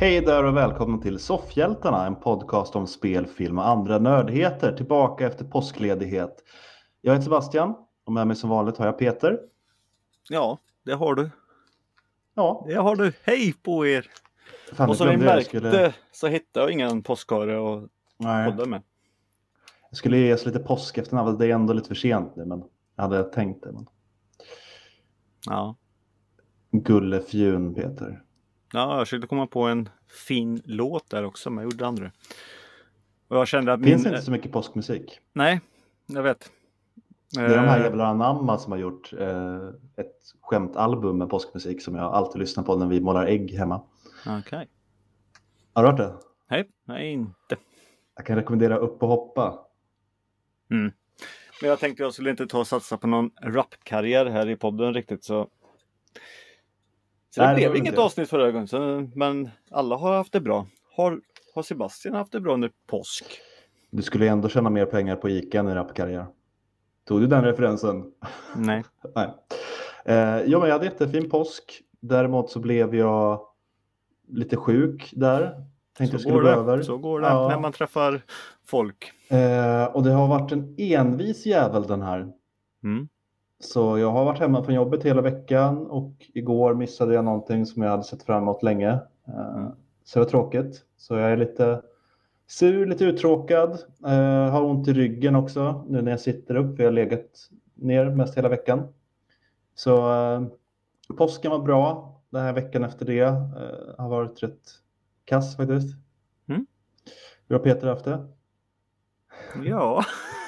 Hej där och välkommen till Soffhjältarna, en podcast om spel, film och andra nördheter tillbaka efter påskledighet. Jag heter Sebastian och med mig som vanligt har jag Peter. Ja, det har du. Ja, Det har du. Hej på er! fan, Och jag som ni glömde märkte så hittade jag ingen påskhare att podda med. Jag skulle ge oss lite påsk efter namnet. Det är ändå lite för sent nu, men jag hade tänkt det. Men... Ja. Gullefjun, Peter. Ja, jag försökte komma på en fin låt där också, men jag gjorde andra. Och jag kände att Finns inte så mycket påskmusik. Nej, jag vet. Det är de här jävla anamma som har gjort ett skämtalbum med påskmusik som jag alltid lyssnar på när vi målar ägg hemma. Okej. Har du hört det? Nej, inte. Jag kan rekommendera Upp och hoppa. Men jag tänkte jag skulle inte ta och satsa på någon rapkarriär här i podden riktigt så det Nej, blev det inget avsnitt förra gången. Men alla har haft det bra. Har Sebastian haft det bra under påsk? Du skulle ändå tjäna mer pengar på ICA än i rapkarriär. Tog du den referensen? Nej. Nej. Ja, men jag hade jättefin påsk. Däremot så blev jag lite sjuk där. Tänkte jag skulle gå över. Så går det när man träffar folk. Och det har varit en envis jävel den här. Så jag har varit hemma från jobbet hela veckan. Och igår missade jag någonting som jag hade sett fram emot länge. Så det var tråkigt. Så jag är lite sur, lite uttråkad. Har ont i ryggen också nu när jag sitter upp. För jag har legat ner mest hela veckan. Så påsken var bra. Den här veckan efter det har varit rätt kass faktiskt. Hur har Peter haft det? Ja.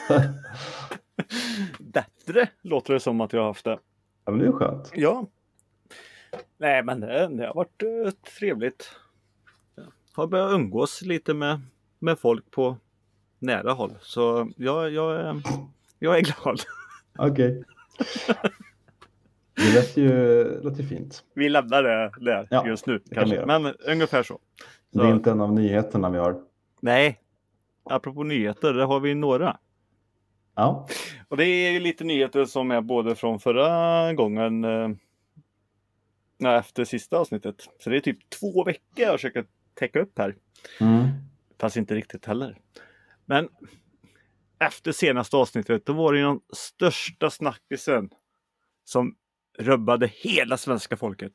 Bättre låter det som att jag har haft det. Ja, men det är skönt. Ja. Nej, men det har varit trevligt. Jag har börjat umgås lite med folk på nära håll. Så jag är glad. Okej. Det låter fint. Vi lämnar det där just nu. Kanske. Men ungefär så. Det är inte en av nyheterna vi har. Nej. Apropå nyheter, där har vi några. Ja. Och det är ju lite nyheter som är både från förra gången efter sista avsnittet. Så det är typ 2 veckor jag försöker täcka upp här. Fast inte riktigt heller. Men efter senaste avsnittet då var det ju den största snackisen som rubbade hela svenska folket.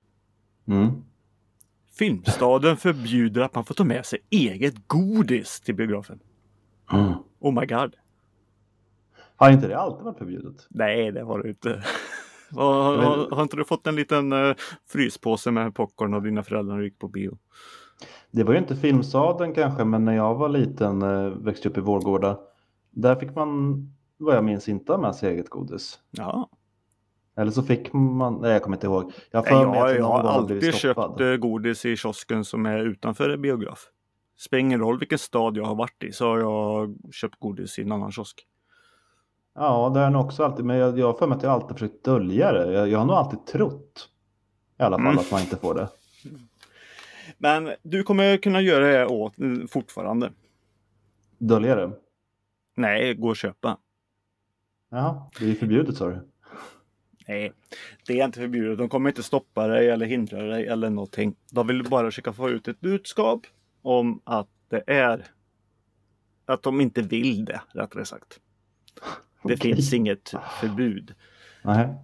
Filmstaden förbjuder att man får ta med sig eget godis till biografen. Oh my god. Har inte det alltid varit förbjudet? Nej, det har det inte. Har inte du fått en liten fryspåse med popcorn av dina föräldrar när du gick på bio? Det var ju inte filmstaden kanske, men när jag var liten växte upp i Vårgårda. Där fick man, vad jag minns, inte ha med sig eget godis. Ja. Eller så fick man, nej jag kommer inte ihåg. Jag har alltid köpt godis i kiosken som är utanför en biograf. Spelar ingen roll vilken stad jag har varit i så har jag köpt godis i en annan kiosk. Ja, det är nog också alltid. Men jag har för mig att jag alltid försökt dölja det. Jag har nog alltid trott i alla fall att man inte får det. Men du kommer kunna göra det fortfarande. Dölja det? Nej, gå och köpa. Ja, det är förbjudet sa du. Nej, det är inte förbjudet. De kommer inte stoppa dig eller hindra dig eller någonting. De vill bara försöka få ut ett budskap om att det är att de inte vill det, rättare sagt. Det finns inget förbud. Nej.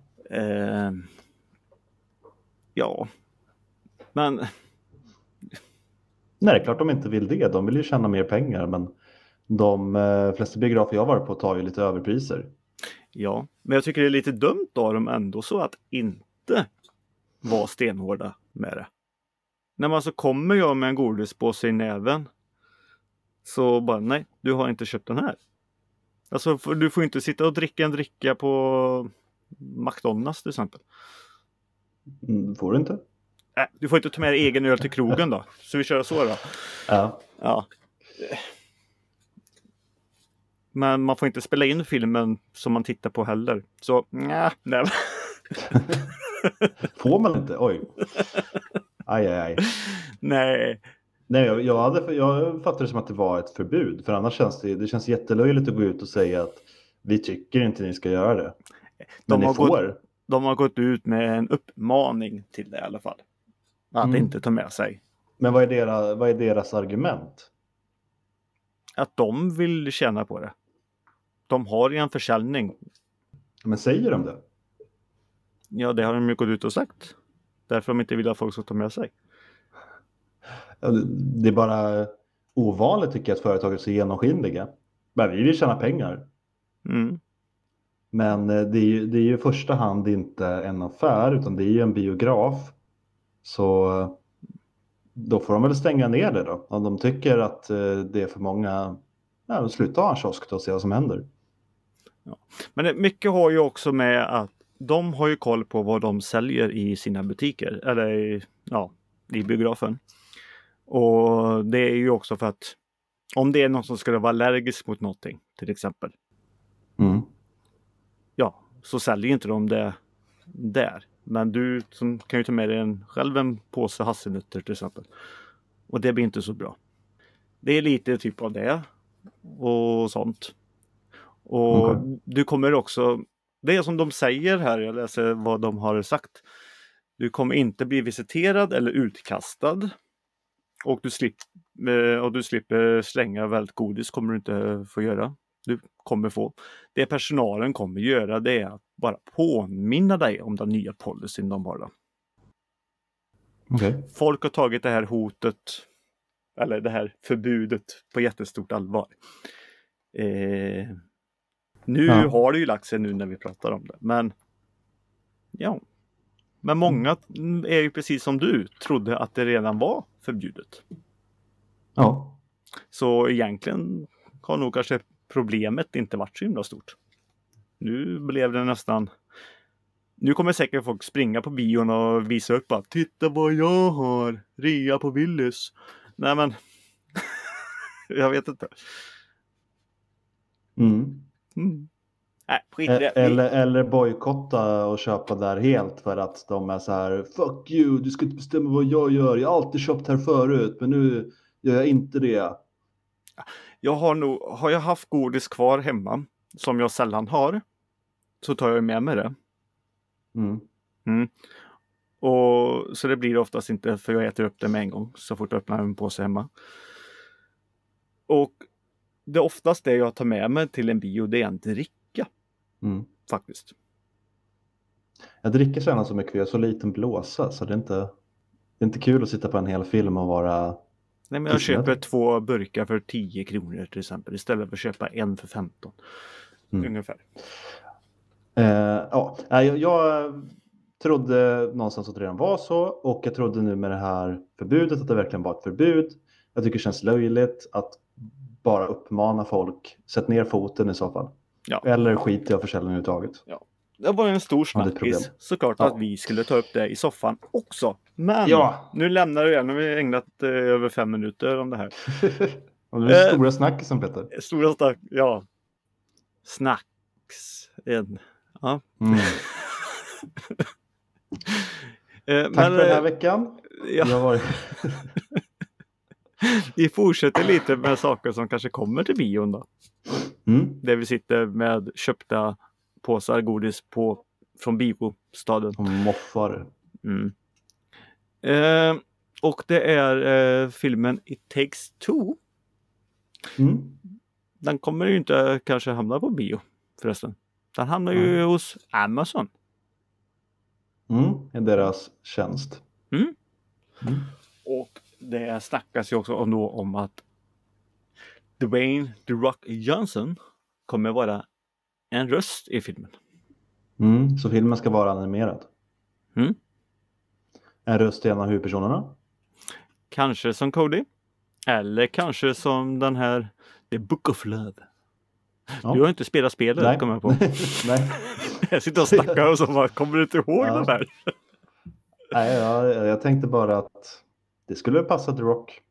Ja. Men... Nej, det är klart de inte vill det. De vill ju tjäna mer pengar. Men de flesta biografer jag varit på tar ju lite överpriser. Ja, men jag tycker det är lite dumt av dem ändå så att inte vara stenhårda med det. När man så kommer jag med en godispåse i näven så bara, nej, du har inte köpt den här. Alltså, du får inte sitta och dricka en dricka på McDonalds till exempel. Får du inte? Du får inte ta med dig egen öl till krogen då. Så vi kör så då. Ja. Men man får inte spela in filmen som man tittar på heller. Så, nej. Får man inte? Oj. Aj. Nej. Nej, jag fattade det som att det var ett förbud. För annars känns det känns jättelöjligt att gå ut och säga att vi tycker inte ni ska göra det. Men ni får. De har gått ut med en uppmaning till det i alla fall. Att inte ta med sig Men vad är deras argument? Att de vill tjäna på det. De har ju en försäljning. Men säger de det? Ja, det har de ju gått ut och sagt. Därför de inte vill att folk ska ta med sig. Det är bara ovanligt tycker jag att företaget är så genomskinliga. Men vi vill tjäna pengar. Mm. Men det är ju i första hand inte en affär utan det är ju en biograf. Så då får de väl stänga ner det då. Om de tycker att det är för många, ja, sluta ha en kiosk då och se vad som händer. Ja. Men mycket har ju också med att de har ju koll på vad de säljer i sina butiker. Eller i biografen. Och det är ju också för att om det är någon som skulle vara allergisk mot någonting till exempel. Mm. Ja, så säljer inte de det där. Men du som kan ju ta med dig själv en påse hasselnötter till exempel. Och det blir inte så bra. Det är lite typ av det. Och sånt. Och du kommer också, det är som de säger här, jag läser vad de har sagt. Du kommer inte bli visiterad eller utkastad. Och du slipper slänga väldigt godis kommer du inte få göra. Du kommer få. Det personalen kommer göra det är att bara påminna dig om den nya policyn de har då. Okay. Folk har tagit det här hotet eller det här förbudet på jättestort allvar. Nu har det ju lagt sig nu när vi pratar om det. Men ja. Men många är ju precis som du trodde att det redan var förbjudet. Ja. Så egentligen har nog kanske problemet inte varit så himla stort. Nu blev det nästan... Nu kommer säkert folk springa på bion och visa upp att titta vad jag har, rea på Willys. Nej men, jag vet inte. Nej, skit i det. Eller bojkotta och köpa där helt för att de är så här: fuck you, du ska inte bestämma vad jag gör. Jag har alltid köpt här förut, men nu gör jag inte det. Har jag haft godis kvar hemma som jag sällan har, så tar jag med mig det. Och så det blir oftast inte, för jag äter upp det med en gång så fort jag öppnar en påse hemma. Och det är oftast det jag tar med mig till en bio, det är en dricka. Faktiskt. Jag dricker så gärna så mycket, jag är så liten blåsa så det är inte kul att sitta på en hel film och vara... Nej, men jag köper 2 burkar för 10 kronor till exempel istället för att köpa en för 15. Ungefär. Jag trodde någonstans att det redan var så, och jag trodde nu med det här förbudet att det verkligen var ett förbud. Jag tycker det känns löjligt att bara uppmana folk, sätt ner foten i så fall. Ja. Eller skit i av försäljning överhuvudtaget. Ja. Det var en stor snackis. Såklart att vi skulle ta upp det i soffan också. Men nu lämnar vi igen. Nu har vi ägnat över 5 minuter om det här. Och det är stora snackisen, Peter. Stora snack, ja. Snacks. Ja. Tack för den här veckan. Ja. Vi fortsätter lite med saker som kanske kommer till bion då. Där vi sitter med köpta påsar godis från biostaden. Och moffar. Och det är filmen It Takes Two. Den kommer ju inte kanske hamna på bio förresten. Den hamnar ju hos Amazon. I deras tjänst. Och det snackas ju också om att Dwayne The Rock Johnson kommer vara en röst i filmen. Så filmen ska vara animerad. En röst till en av huvudpersonerna. Kanske som Cody. Eller kanske som den här The Book of Love. Ja. Du har inte spelat spelet, kommer jag på. Nej. Jag sitter och snackar och så kommer du inte ihåg den här? Nej, jag tänkte bara att det skulle passa The Rock.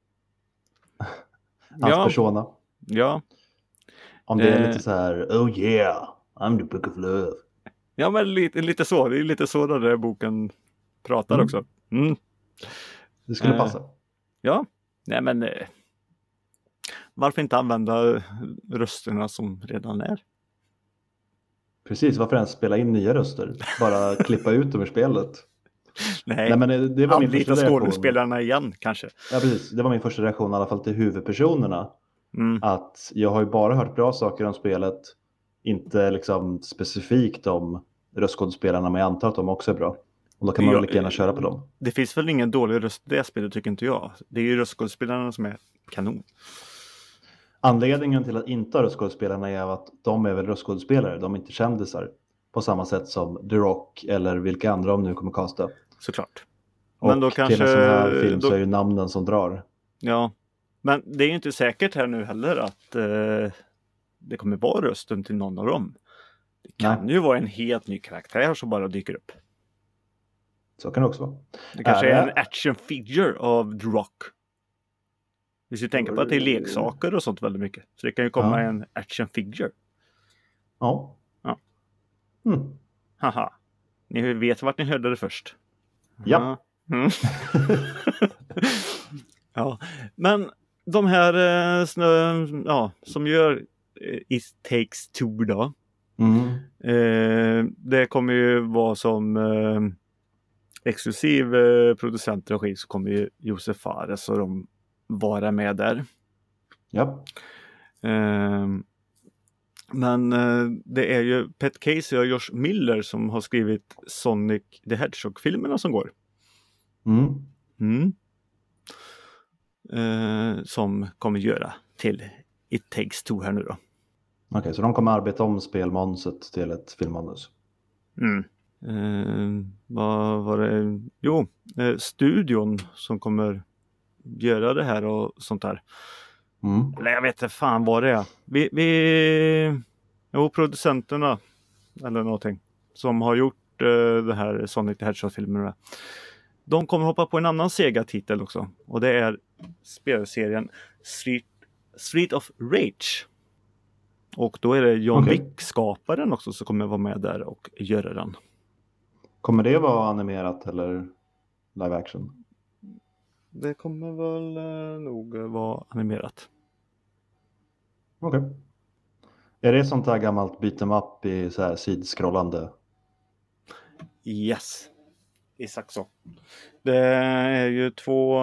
Hans persona. Ja. Om det är lite så här, oh yeah, I'm the Book of Love. Ja, men lite så. Det är lite så den där boken pratar också. Det skulle passa. Ja, nej men varför inte använda rösterna som redan är? Precis, varför ens spela in nya röster? Bara klippa ut dem ur spelet. Nej, men det var min första reaktion. skådespelarna igen kanske. Ja, precis. Det var min första reaktion i alla fall till huvudpersonerna. Att jag har ju bara hört bra saker om spelet. Inte liksom specifikt om röstskådespelarna, men jag antar att de också är bra. Och då kan man väl lika gärna köra på dem. Det finns väl ingen dålig röst i det spelet, tycker inte jag. Det är ju röstskådespelarna som är kanon. Anledningen till att inte ha röstskådespelarna är att de är väl röstskådespelare. De är inte kändisar. På samma sätt som The Rock eller vilka andra de nu kommer kasta. Såklart. Men då kanske, till en sån här film så är ju namnen som drar. Ja, men det är ju inte säkert här nu heller att det kommer vara rösten till någon av dem. Det kan ju vara en helt ny karaktär som bara dyker upp. Så kan det också vara. Det kanske är en action figure av The Rock. Vi ska tänka på att det är leksaker och sånt väldigt mycket. Så det kan ju komma en action figure. Ja. Haha. Ni vet vart ni hörde det först. Ja. Ja. Men de här som gör It Takes Two då. Det kommer ju vara som exklusiv producentregi, så kommer ju Josef Fares och de vara med där. Ja. Men det är ju Pat Casey och Josh Miller som har skrivit Sonic the Hedgehog-filmerna som går. Som kommer göra till It Takes Two här nu då. Okej, så de kommer arbeta om spelmanuset till ett filmmanus. Vad var det? Jo, studion som kommer göra det här och sånt där. Eller jag vet inte fan vad det är. Producenterna eller någonting som har gjort det här Sonic the Hedgehog-filmerna. De kommer hoppa på en annan Sega-titel också. Och det är spelserien Street of Rage. Och då är det John Wick-skaparen också som kommer vara med där och göra den. Kommer det vara animerat eller live action? Det kommer väl nog vara animerat. Okej. Är det sånt här gammalt beat'em up i så här sidskrollande? Yes. Exakt så. Det är ju två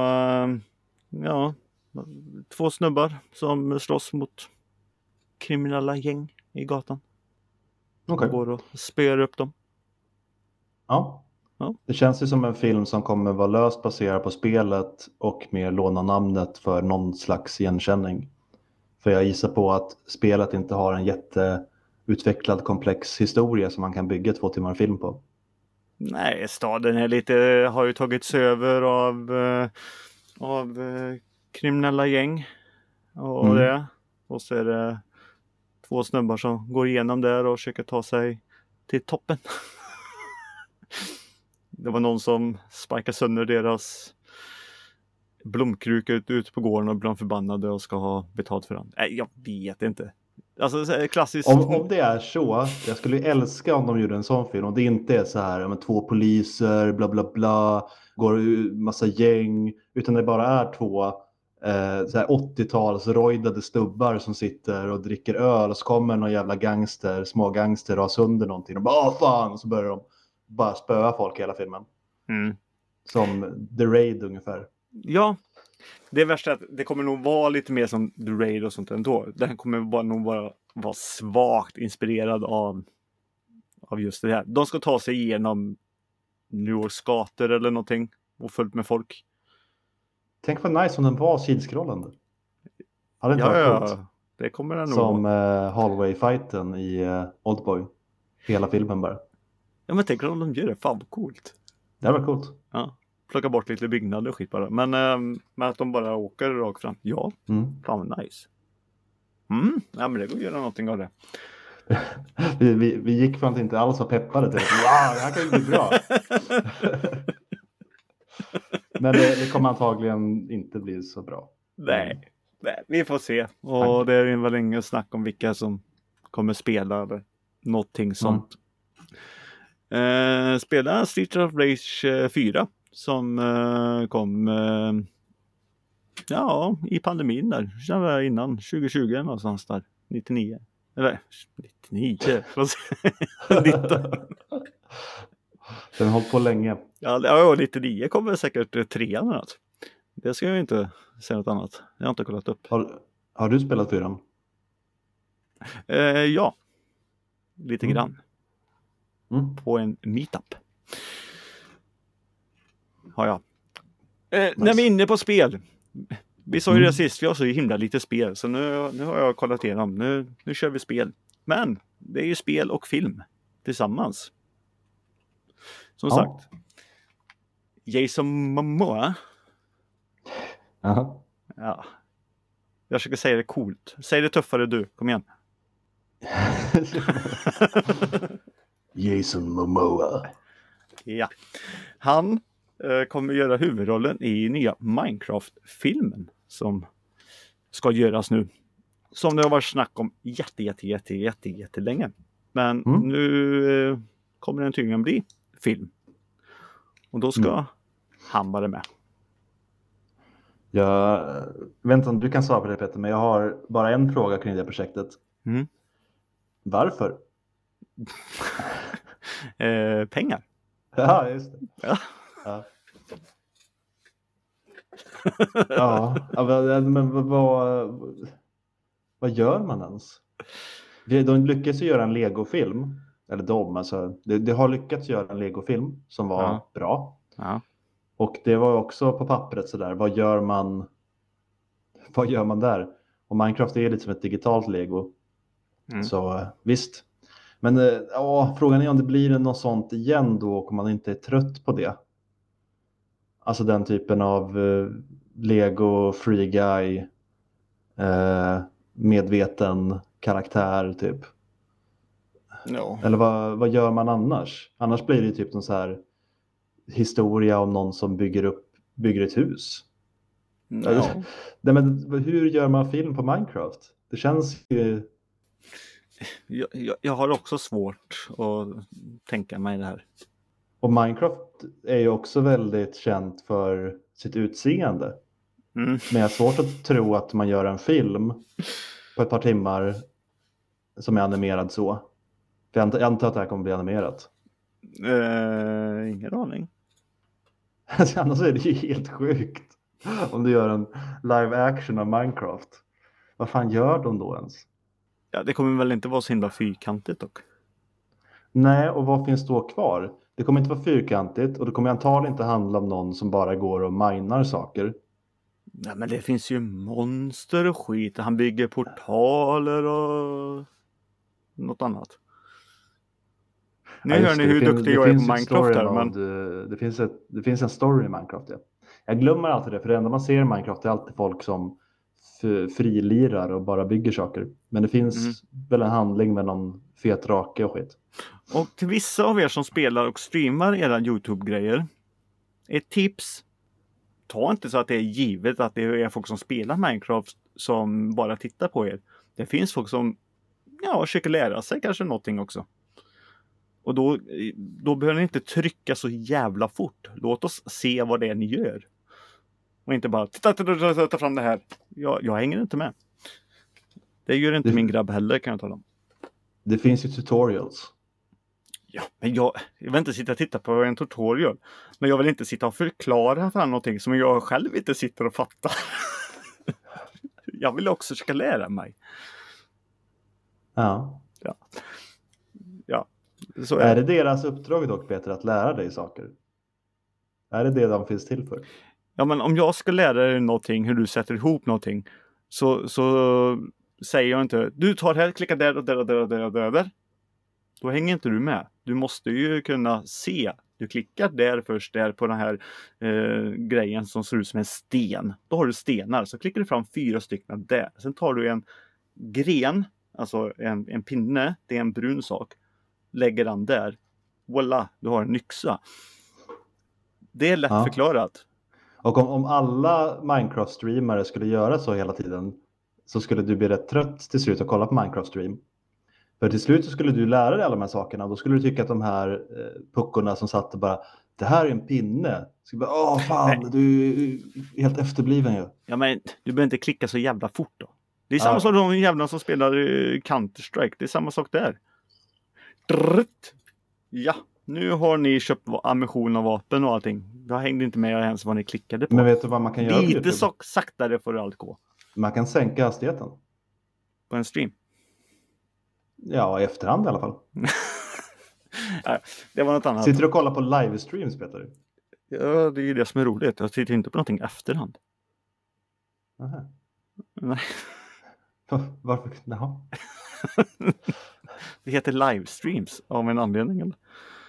snubbar som slåss mot kriminella gäng i gatan. Går och spöar upp dem. Ja. Det känns ju som en film som kommer vara löst baserad på spelet och mer låna namnet för någon slags igenkänning. För jag gissar på att spelet inte har en jätteutvecklad komplex historia som man kan bygga 2 timmar film på. Nej, staden har ju tagits över av kriminella gäng och det. Och så är det 2 snubbar som går igenom där och försöker ta sig till toppen. Det var någon som sparkade sönder deras blomkruka ut på gården och blir förbannade och ska ha betalt för den. Nej, jag vet inte. Alltså klassiskt. Om det är så, jag skulle älska om de gjorde en sån film. Och det inte är så här med 2 poliser, bla bla bla, går massa gäng. Utan det bara är 2 så här 80-tals rojdade stubbar som sitter och dricker öl. Och så kommer någon jävla små gangster och har sönder någonting. Och bara fan, och så börjar de bara spöa folk i hela filmen. Som The Raid ungefär. Ja, det är värsta att det kommer nog vara lite mer som The Raid och sånt ändå. Den kommer nog bara vara svagt inspirerad av just det här. De ska ta sig igenom New Yorks gator eller någonting och fullt med folk. Tänk vad nice om den var sidskrollande. Hade inte varit coolt. Det kommer den nog. Som hallway-fighten i Oldboy. Hela filmen bara. Ja, men tänk om de gör det. Fan vad coolt. Det var coolt. Ja. Plocka bort lite byggnader och skit bara. Men att de bara åker rakt fram. Ja, fan vad nice. Ja, men det går att göra någonting av det. vi gick från att inte alls var peppade till att wow, det här kan ju bli bra. Men det kommer antagligen inte bli så bra. Nej, vi får se. Och det är väl ingen snack om vilka som kommer spela eller någonting sånt. Spela Street of Rage 4 som kom i pandemin där innan 2020 någonstans där 99 eller 99 19. Den har hållit på länge. Ja, 99 kommer säkert 3:an eller något. Det ska jag inte säga något annat. Jag har inte kollat upp. Har du spelat 4:an? Ja. Lite grann. På en meetup. Har jag. Nice. När vi är inne på spel. Vi sa ju det sist, vi har så himla lite spel. Så nu har jag kollat igenom. Nu kör vi spel. Men det är ju spel och film tillsammans. Som sagt. Jason Momoa. Ja. Jag försöker säga det coolt. Säg det tuffare du, kom igen. Jason Momoa. Ja. Han kommer göra huvudrollen i nya Minecraft-filmen som ska göras nu. Som det har varit snack om jättelänge. Men nu kommer den tydligen bli film. Och då ska han vara med. Jag vet inte om du kan svara på det, Peter, men jag har bara en fråga kring det projektet. Varför? Pengar. Ja, just det. Men vad gör man ens? De lyckas ju göra en Lego-film. Eller det har lyckats göra en Lego-film som var bra. Ja. Och det var också på pappret sådär. Vad gör man där? Och Minecraft är lite som ett digitalt Lego. Så visst. Men frågan är om det blir något sånt igen då, och om man inte är trött på det. Alltså den typen av Lego free guy medveten karaktär typ. No. Eller vad gör man annars? Annars blir det typ en så här historia om någon som bygger ett hus. No. Nej, men hur gör man film på Minecraft? Det känns ju... Jag har också svårt att tänka mig det här. Och Minecraft är ju också väldigt känt för sitt utseende. Men jag har svårt att tro att man gör en film på ett par timmar som är animerad så. För jag antar att det här kommer bli animerat. Ingen aning. Annars är det ju helt sjukt om du gör en live action av Minecraft. Vad fan gör de då ens? Ja, det kommer väl inte vara så himla fyrkantigt dock. Nej, och vad finns då kvar? Det kommer inte vara fyrkantigt och det kommer antagligen inte handla om någon som bara går och minar saker. Nej, men det finns ju monster och skit. Han bygger portaler och något annat. Nu hör ni hur duktig jag är på Minecraft här. Men... Det finns en story i Minecraft. Ja. Jag glömmer alltid det, för det enda man ser i Minecraft är alltid folk som frilirar och bara bygger saker. Men det finns väl en handling med någon fet drake och skit. Och till vissa av er som spelar och streamar era YouTube-grejer, ett tips: ta inte så att det är givet att det är folk som spelar Minecraft som bara tittar på er. Det finns folk som försöker lära sig kanske någonting också. Och då behöver ni inte trycka så jävla fort. Låt oss se vad det är ni gör. Och inte bara ta fram det här. Jag hänger inte med. Det gör inte min grabb heller, kan jag tala om. Det finns ju tutorials. Ja, men jag vill inte sitta och titta på en tutorial. Men jag vill inte sitta och förklara för någonting som jag själv inte sitter och fattar. Jag vill också försöka lära mig. Ja. Så är det deras uppdrag dock, Peter, att lära dig saker? Är det de finns till för? Ja, men om jag ska lära dig någonting, hur du sätter ihop någonting, så säger jag inte, du tar här, klicka där och där och där och där och där. Då hänger inte du med. Du måste ju kunna se. Du klickar där först, där på den här grejen som ser ut som en sten. Då har du stenar, så klickar du fram 4 stycken där. Sen tar du en gren, alltså en pinne, det är en brun sak. Lägger den där. Voila, du har en yxa. Det är lätt förklarat. Och om alla Minecraft-streamare skulle göra så hela tiden, så skulle du bli rätt trött till slut att kolla på Minecraft-stream. För till slut så skulle du lära dig alla de här sakerna. Då skulle du tycka att de här puckorna som satt och bara, det här är en pinne. Så bara, fan, du är helt efterbliven ju. Ja, men du behöver inte klicka så jävla fort då. Det är samma sak de jävlarna som spelar Counter-Strike. Det är samma sak där. Ja, Nu har ni köpt ammunition och vapen och allting. Jag hängde inte med ens vad ni klickade på. Men vet du vad man kan göra på Lite YouTube? saktare får det allt gå. Man kan sänka hastigheten. På en stream. Ja, i efterhand i alla fall. Nej, det var något annat. Sitter du och kollar på livestreams, Peter? Ja, det är det som är roligt. Jag tittar inte på någonting i efterhand. Aha. Nej. Varför? Jaha. Det heter livestreams av en anledning. Eller?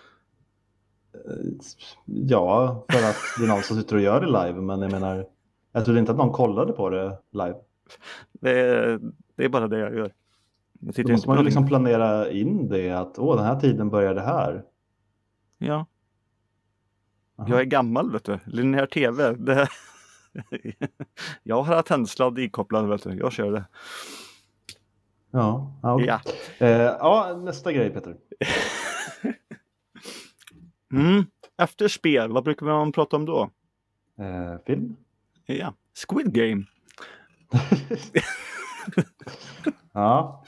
Ja, för att det är någon som sitter och gör det live. Men jag menar, jag trodde inte att någon kollade på det live. Det är bara det jag gör. Då måste man ju liksom planera in det att den här tiden börjar det här. Ja. Aha. Jag är gammal, vet du. Linjär tv. Jag har tändsladd ikopplad, vet du. Jag kör det. Ja. Nästa grej, Peter. Efter spel, vad brukar man prata om då? Film? Ja, Squid Game. Ja.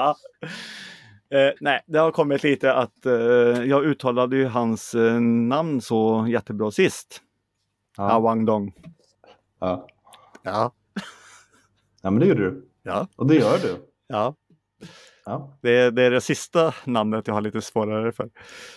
Nej, det har kommit lite att jag uttalade ju hans namn så jättebra sist. Wang Dong. Ja. Ja. Ja, men det gjorde du. Ja. Och det gör du. Ja. Ja. Det är det sista namnet jag har lite svårare för.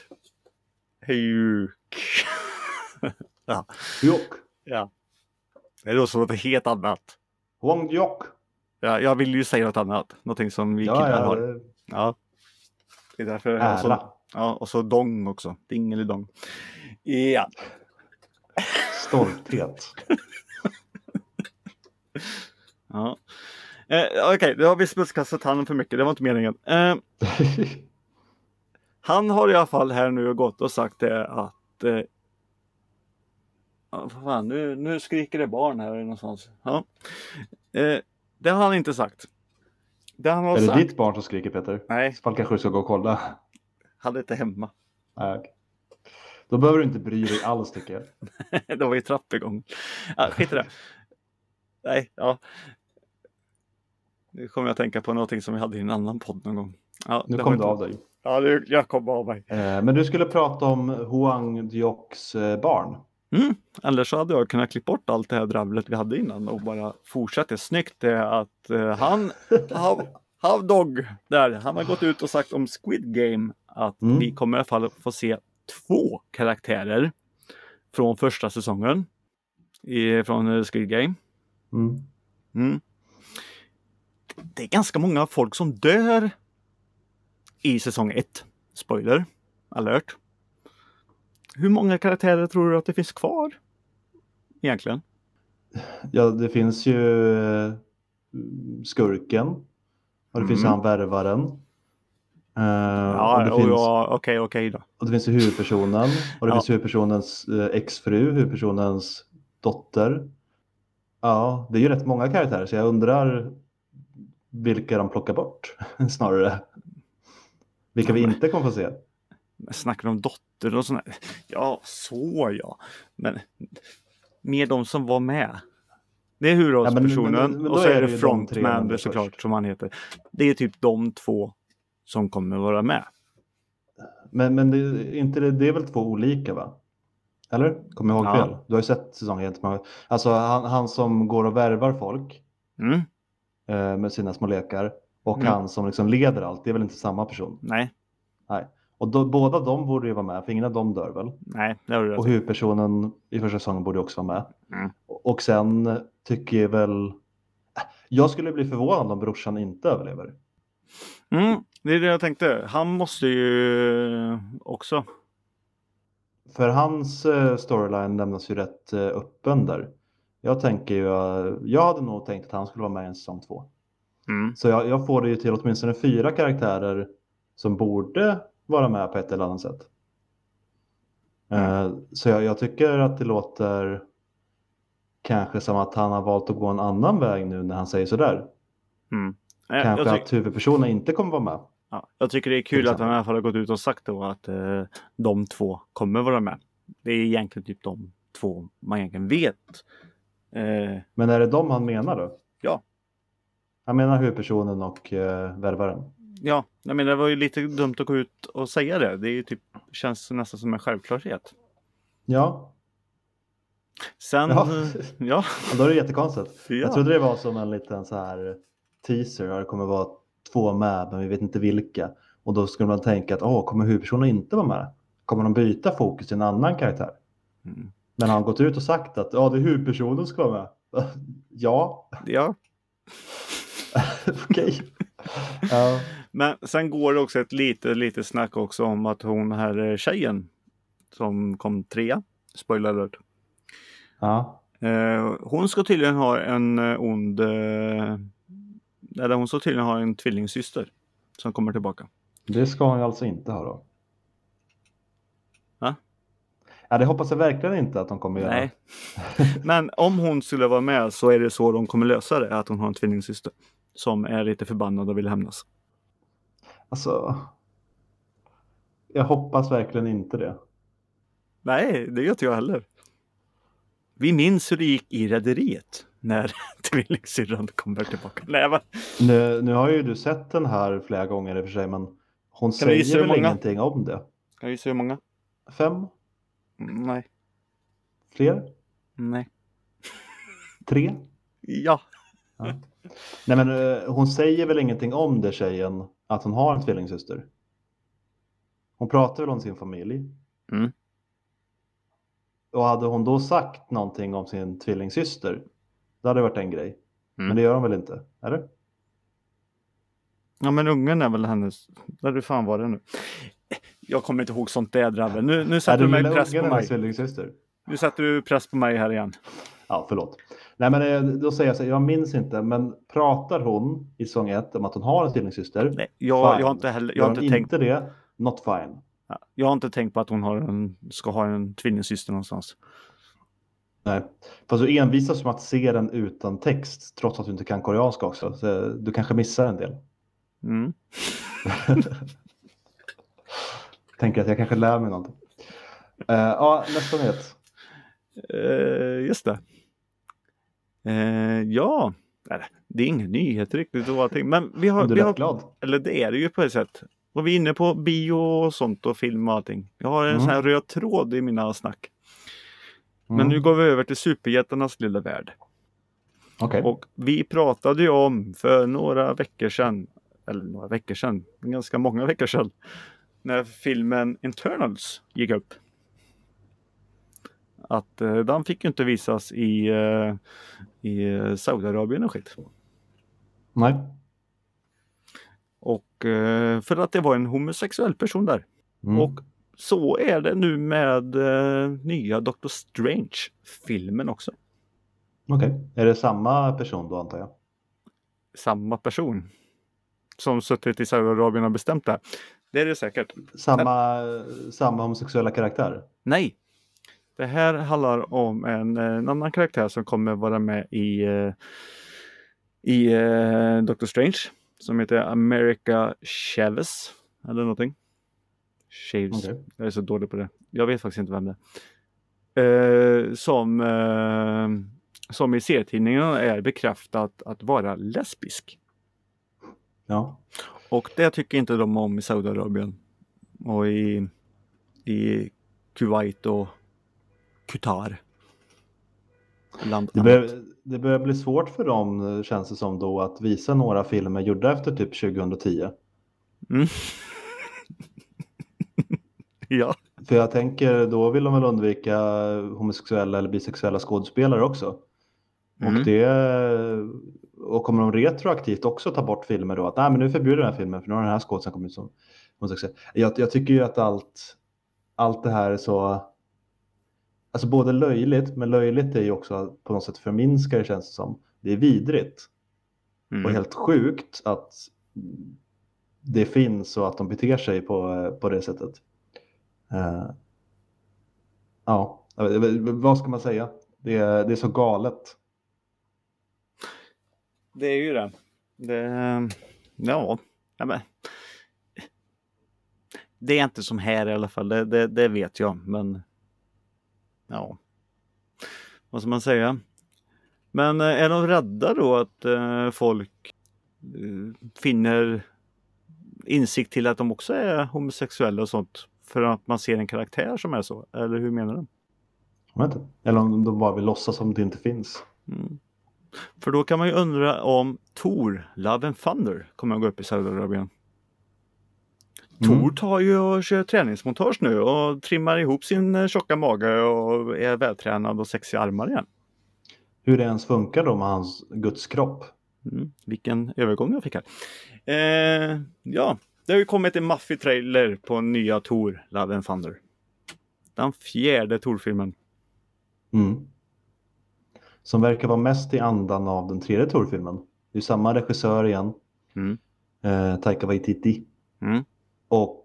Hyuk. Ja. Hyuk. Ja. Det är då så något helt annat. Hwang Jok. Ja, jag vill ju säga något annat. Någonting som vi killar har. Ja. Det är därför ja, och så Dong också. Dingelidong. Ja. Stolthet. Ja. Okej, då har vi smutskastat han för mycket. Det var inte meningen. Han har i alla fall här nu gått och sagt det att fan, nu skriker det barn här någonstans. Ja. Det har han inte sagt. Det han har är det sagt... ditt barn som skriker, Peter? Nej. I så fall kanske du ska gå och kolla. Han är inte hemma. Nej, okay. Då behöver du inte bry dig alls, tycker jag. Det var ju trapp igång. Ja, skit i det. Nej, ja. Nu kommer jag att tänka på någonting som vi hade i en annan podd någon gång. Ja, nu kom du av dig. Ja, jag kom av mig. Men du skulle prata om Hwang Joks barn. Eller så hade jag kunnat klippa bort allt det här dravlet vi hade innan och bara fortsätta. Snyggt det att han Havdog där, han har gått ut och sagt om Squid Game att vi kommer i alla fall få se 2 karaktärer från första säsongen från Squid Game. Det är ganska många folk som dör i säsong 1. Spoiler alert. Hur många karaktärer tror du att det finns kvar egentligen? Ja, det finns ju skurken och det finns ju han värvaren. Okej då. Och det finns ju huvudpersonen och det finns huvudpersonens exfru, huvudpersonens dotter. Ja, det är ju rätt många karaktärer så jag undrar vilka de plockar bort snarare. Vilka vi inte kommer få se. Snackar om dotter och sådär. Ja, så. Men mer de som var med. Det är huvudpersonen och så är det frontman såklart som han heter. Det är typ de 2 som kommer vara med. Men det är väl 2 olika, va? Eller? Kommer jag ihåg fel? Du har ju sett säsongen. Alltså han som går och värvar folk med sina små lekar och han som liksom leder allt, det är väl inte samma person? Nej. Och båda de borde ju vara med, för ingen av dem dör väl? Nej, det har du rätt. Och huvudpersonen i första säsongen borde också vara med. Och sen tycker jag väl... Jag skulle bli förvånad om brorsan inte överlever. Det är det jag tänkte. Han måste ju också. För hans storyline lämnas ju rätt öppen där. Jag hade nog tänkt att han skulle vara med i säsong 2. Så jag får det ju till åtminstone 4 karaktärer som borde vara med på ett eller annat sätt. Så jag tycker att det låter kanske som att han har valt att gå en annan väg nu när han säger sådär. Kanske att huvudpersonen inte kommer vara med. Ja, jag tycker det är kul att han i alla fall har gått ut och sagt då att de 2 kommer vara med. Det är egentligen typ de 2 man egentligen vet. Men är det de han menar då? Ja. Han menar huvudpersonen och värvaren? Ja, jag menar det var ju lite dumt att gå ut och säga det. Det är ju typ, känns nästan som en självklarhet. Ja. Sen, Ja. ja. Då är det jättekonstigt. Ja. Jag trodde det var som en liten så här teaser. Där det kommer vara 2 med, men vi vet inte vilka. Och då skulle man tänka att kommer huvudpersonen inte vara med? Kommer de byta fokus till en annan karaktär? Mm. Men har han gått ut och sagt att det är huvudpersonen som ska vara med? Ja. Ja. Okej. Ja. Men sen går det också ett lite snack också om att hon här tjejen som kom 3, spoiler alert. Ja. Hon ska tydligen ha en ond, eller hon ska tydligen ha en tvillingsyster som kommer tillbaka. Det ska hon ju alltså inte ha då. Va? Ja, det hoppas jag verkligen inte att de kommer göra. Nej. Men om hon skulle vara med så är det så de kommer lösa det, att hon har en tvillingsyster som är lite förbannad och vill hämnas. Alltså, jag hoppas verkligen inte det. Nej, det gör inte jag heller. Vi minns hur det gick i Rederiet när tvillingsyrran kommer tillbaka. Nej, va? Nu har ju du sett den här flera gånger i och för sig, men hon Kan du gissa säger hur väl många? ingenting om det. Kan du gissa hur många? 5? Nej. Fler? Nej. 3? Ja. Ja. Nej, men hon säger väl ingenting om det, tjejen, att hon har en tvillingsyster. Hon pratar väl om sin familj. Mm. Och hade hon då sagt någonting om sin tvillingsyster, då hade det varit en grej. Mm. Men det gör hon väl inte, eller? Ja, men ungen är väl hennes... Vad det fan var det nu? Jag kommer inte ihåg sånt där, Drabbe. Nu sätter du mig press på mig. Tvillingsyster? Nu sätter du press på mig här igen. Ja, förlåt. Nej, men då säger jag så här, jag minns inte, men pratar hon i säsong 1 om att hon har en tvillingsyster? Nej, jag har inte heller... Jag har inte tänkt inte det, not fine. Ja, jag har inte tänkt på att hon ska ha en tvillingsyster någonstans. Nej, fast du envisas som att se den utan text, trots att du inte kan koreanska också. Så du kanske missar en del. Mm. Tänker att jag kanske lär mig någonting. Ja, nästa nyhet. Just det. Ja, det är ingen nyhet riktigt och allting. Men vi har... Du är glad. Eller det är det ju på ett sätt. Och vi är inne på bio och sånt och film och allting. Jag har en sån här röd tråd i mina snack. Men nu går vi över till superhjältarnas lilla värld. Okay. Och vi pratade ju om för ganska många veckor sedan, när filmen Eternals gick upp, att den fick ju inte visas i Saudiarabien och skit. Nej. Och för att det var en homosexuell person där. Och så är det nu med nya Doctor Strange-filmen också. Okej. Är det samma person då, antar jag? Samma person som suttit i Saudiarabien och bestämt det. Det är det säkert. Samma homosexuella karaktär? Nej. Det här handlar om en annan karaktär som kommer vara med i Doctor Strange. Som heter America Chavez. Eller någonting. Shaves. Okay. Jag är så dålig på det. Jag vet faktiskt inte vem det är. Som i serietidningarna är bekräftat att vara lesbisk. Ja. Och det tycker inte de om i Saudiarabien. Och i Kuwait och Qatar. Det börjar bli svårt för dem, känns det som då, att visa några filmer gjorda efter typ 2010. Mm. Ja. För jag tänker, då vill de väl undvika homosexuella eller bisexuella skådespelare också. Och kommer de retroaktivt också ta bort filmer då? Att nej, men nu förbjuder den här filmen för nu har den här skådespelaren kommit som homosexuell. Jag tycker ju att allt det här är så... Alltså både löjligt, men löjligt är ju också på något sätt förminskar, känns det som. Det är vidrigt. Och helt sjukt att det finns och att de beter sig på det sättet. Ja, vad ska man säga? Det är så galet. Det är ju det. Ja, men det är inte som här i alla fall. Det vet jag, men ja. Vad ska man säga? Men är de rädda då att folk finner insikt till att de också är homosexuella och sånt för att man ser en karaktär som är så? Eller hur menar du? Jag vet inte. Eller om de bara vill låtsas som det inte finns. För då kan man ju undra om Thor, Love and Thunder kommer att gå upp i Saudiarabien. Thor tar ju och kör träningsmontage nu och trimmar ihop sin tjocka mage och är vältränad och sexiga armar igen. Hur det ens funkar då med hans gudskropp. Vilken övergång jag fick här. Ja, det har ju kommit en maffig trailer på nya Thor, Love and Thunder. Den 4:e Thor-filmen. Som verkar vara mest i andan av den 3:e Thor-filmen. Det är samma regissör igen. Taika Waititi. Och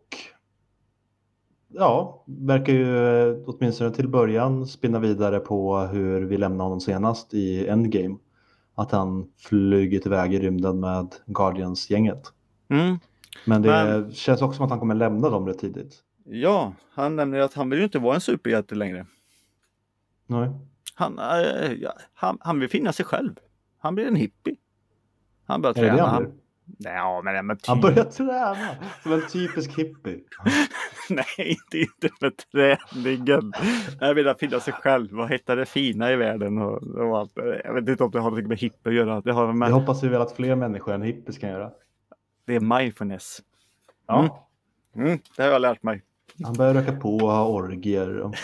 ja, verkar ju åtminstone till början spinna vidare på hur vi lämnade honom senast i Endgame. Att han flugit iväg i rymden med Guardians-gänget. Men det känns också som att han kommer lämna dem rätt tidigt. Ja, han nämner att han vill ju inte vara en superhjälte längre. Nej. Han vill finna sig själv. Han blir en hippie. Han börjar Är det träna. det han blir? Ja, men Han börjar träna som en typisk hippie. Nej, inte med träningen. Jag vill finna sig själv och hitta det fina i världen och allt. Jag vet inte om det har något med hippie att göra. Det hoppas vi väl att fler människor än hippies kan göra. Det är mindfulness. Ja. Det har jag lärt mig. Han börjar röka på och ha orgier.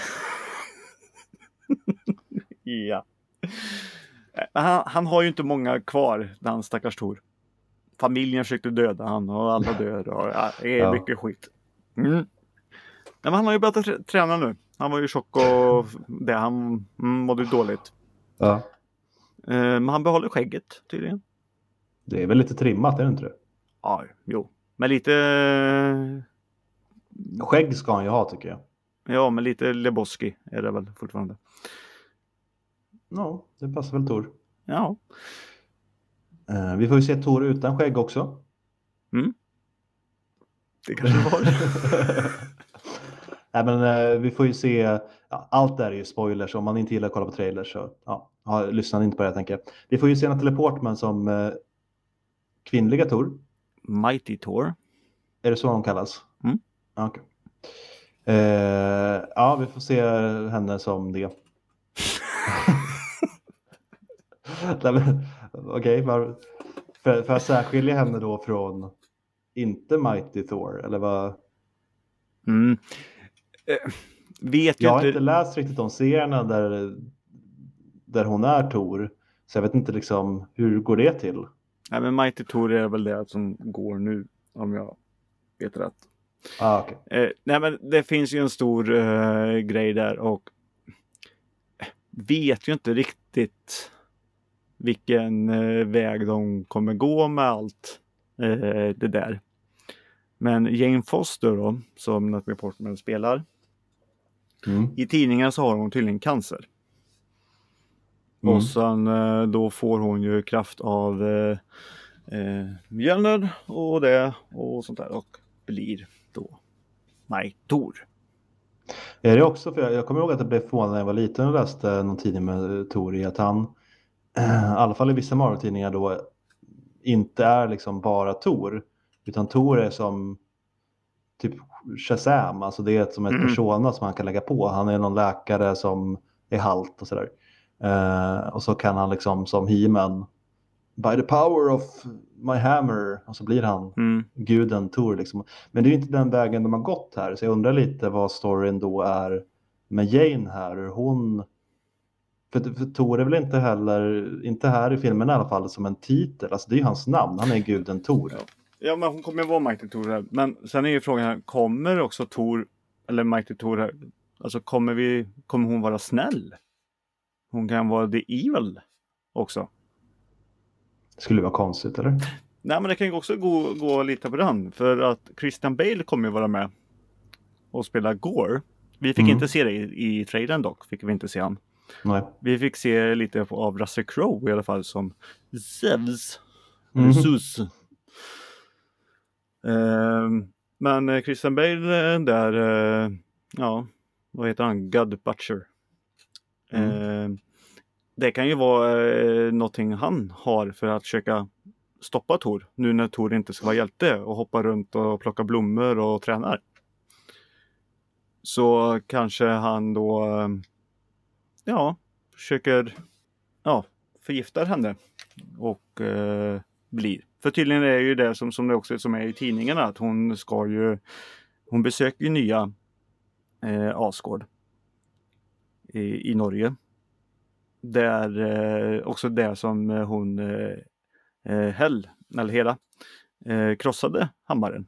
Ja. Han har ju inte många kvar, den stackars Thor. Familjen försökte döda han och alla dör och det är mycket skit. Nej, men han har ju börjat träna nu. Han var ju tjock och han mådde dåligt. Ja. Men han behåller skägget tydligen. Det är väl lite trimmat, är det inte det? Ja, jo. Men lite... Skägg ska han ju ha, tycker jag. Ja, men lite Lebowski är det väl fortfarande. Ja, det passar väl Thor. Ja. Vi får ju se Thor utan skägg också. Det kanske var det. Nej, men vi får ju se. Allt där är ju spoilers. Om man inte gillar att kolla på trailers så lyssna inte på det, tänker jag. Vi får ju se Natalie Portman som kvinnliga Thor. Mighty Thor. Är det så hon kallas? Okay. Vi får se henne som det. Okej, för att särskilja henne då från inte Mighty Thor, eller vad? Jag har inte läst riktigt om serierna där hon är Thor, så jag vet inte liksom hur går det till. Nej, men Mighty Thor är väl det som går nu, om jag vet rätt. Okay. Nej, men det finns ju en stor grej där och vet ju inte riktigt vilken väg de kommer gå med allt det där. Men Jane Foster då, som Natalie Portman spelar, i tidningen så har hon tydligen cancer. Och sen då får hon ju kraft av Mjölnir och det och sånt där och blir då Thor. Är det också, för jag kommer ihåg att det blev förvånad när jag var liten och läste någon tidning med Thor i att han, i alla fall i vissa Marvel-tidningar då, inte är liksom bara Thor, utan Thor är som typ Shazam, alltså det är som ett persona som han kan lägga på. Han är någon läkare som är halt och sådär. Och så kan han liksom som He-Man, by the power of my hammer, och så blir han guden Thor liksom. Men det är ju inte den vägen de har gått här, så jag undrar lite vad storyn då är med Jane här. Hon, för Thor är väl inte heller, inte här i filmen i alla fall, som en titel. Alltså det är ju hans namn, han är guden Thor. Ja, men hon kommer vara Mighty Thor här. Men sen är ju frågan här, kommer också Thor, eller Mighty Thor här, alltså kommer hon vara snäll? Hon kan vara the evil också. Skulle vara konstigt, eller? Nej, men det kan ju också gå lite på den. För att Christian Bale kommer ju vara med och spela Gore. Vi fick inte se det i trailern dock, fick vi inte se han. Nej. Vi fick se lite av Russell Crowe i alla fall som Zeus. Zeus. Men Christian Bale där, vad heter han? God Butcher. Det kan ju vara någonting han har för att försöka stoppa Thor nu när Thor inte ska vara hjälte och hoppa runt och plocka blommor och tränar. Så kanske han då försöker förgiftar henne och blir. För tydligen är ju det som det också som är i tidningarna att hon besöker ju nya Asgård i Norge. Där också det som hon Hela krossade hammaren.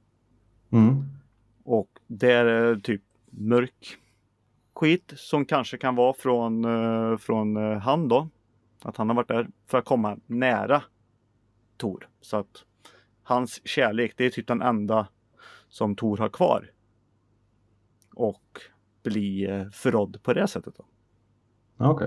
Och det är typ mörk skit som kanske kan vara från han då. Att han har varit där för att komma nära Thor. Så att hans kärlek, det är typ den enda som Thor har kvar. Och bli förrådd på det sättet då. Okej.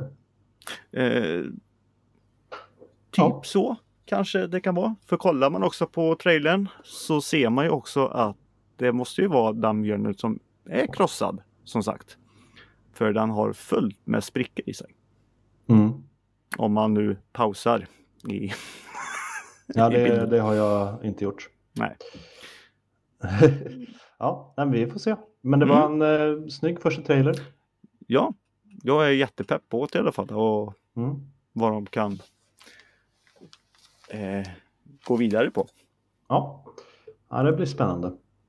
Så kanske det kan vara. För kollar man också på trailern så ser man ju också att det måste ju vara dammhjörnet som är krossad, som sagt. För den har fullt med sprickor i sig. Om man nu pausar i ja, det har jag inte gjort. Nej. Ja, men vi får se. Men det var en snygg första trailer. Ja, jag är jättepepp på det i alla fall. Och vad de kan gå vidare på. Ja, det blir spännande.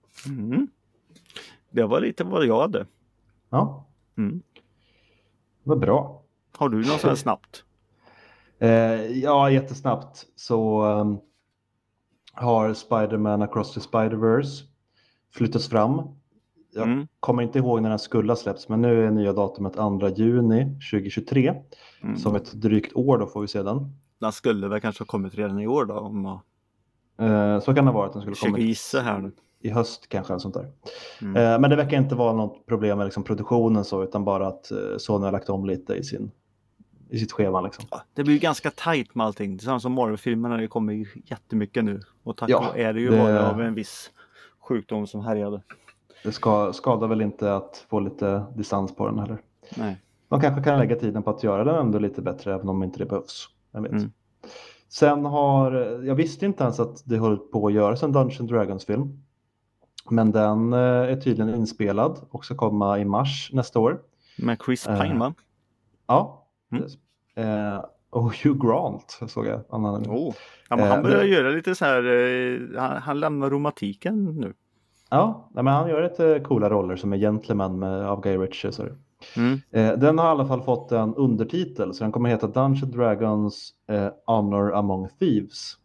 Det var lite vad jag hade. Ja, vad bra. Har du något sådant snabbt? Ja, jättesnabbt så har Spider-Man Across the Spider-Verse flyttats fram. Jag kommer inte ihåg när den skulle ha släppts, men nu är nya datumet 2 juni 2023. Som ett drygt år då får vi se den. Den skulle väl kanske ha kommit redan i år då? Så kan det vara att den skulle komma gissa här nu. I höst kanske, en sånt där. Men det verkar inte vara något problem med liksom produktionen så, utan bara att Sony har lagt om lite i sitt schema liksom. Ja, det blir ju ganska tajt med allting. Det är samma som Marvel-filmerna, det kommer ju jättemycket nu. Och tack är det ju bara av en viss sjukdom som härjade. Det skadar väl inte att få lite distans på den heller. Nej. De kanske kan lägga tiden på att göra den ändå lite bättre, även om inte det behövs. Jag vet. Sen jag visste inte ens att det höll på att göras en Dungeons & Dragons-film. Men den är tydligen inspelad och ska komma i mars nästa år. Med Chris Pine, va? Ja. Och Hugh Grant såg jag. Han börjar göra lite så här, han lämnar romantiken nu. Ja, men han gör lite coola roller som är Gentleman av Guy Ritchie. Den har i alla fall fått en undertitel, så den kommer heta Dungeons & Dragons Honor Among Thieves.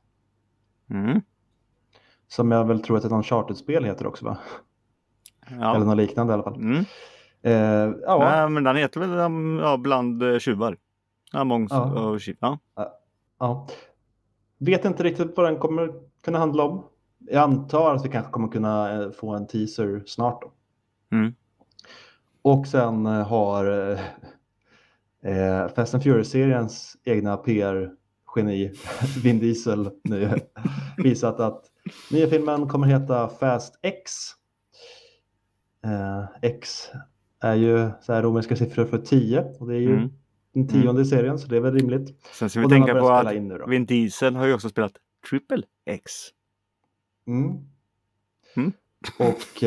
Som jag väl tror att ett Uncharted-spel heter också, va? Ja. Eller något liknande i alla fall. Nej, men den heter väl bland tjuvar. Among tjuvar. Ja. Vet inte riktigt vad den kommer kunna handla om. Jag antar att vi kanske kommer kunna få en teaser snart då. Och sen har Fast and Furious-seriens egna PR-geni Vin Diesel nu visat att nya filmen kommer heta Fast X. X är ju så här romerska siffror för 10 och det är ju den 10:e serien, så det är väl rimligt. Sen ska vi tänka på att Vin Diesel har ju också spelat Triple X. Och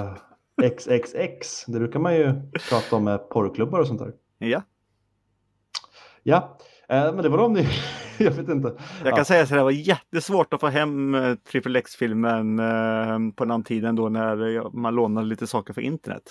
XXX, det brukar man ju prata om med porrklubbar och sånt där. Ja, men det var de ni. Jag vet inte. Jag kan säga så det var jättesvårt att få hem Triple X-filmen på den tiden då när man lånade lite saker för internet.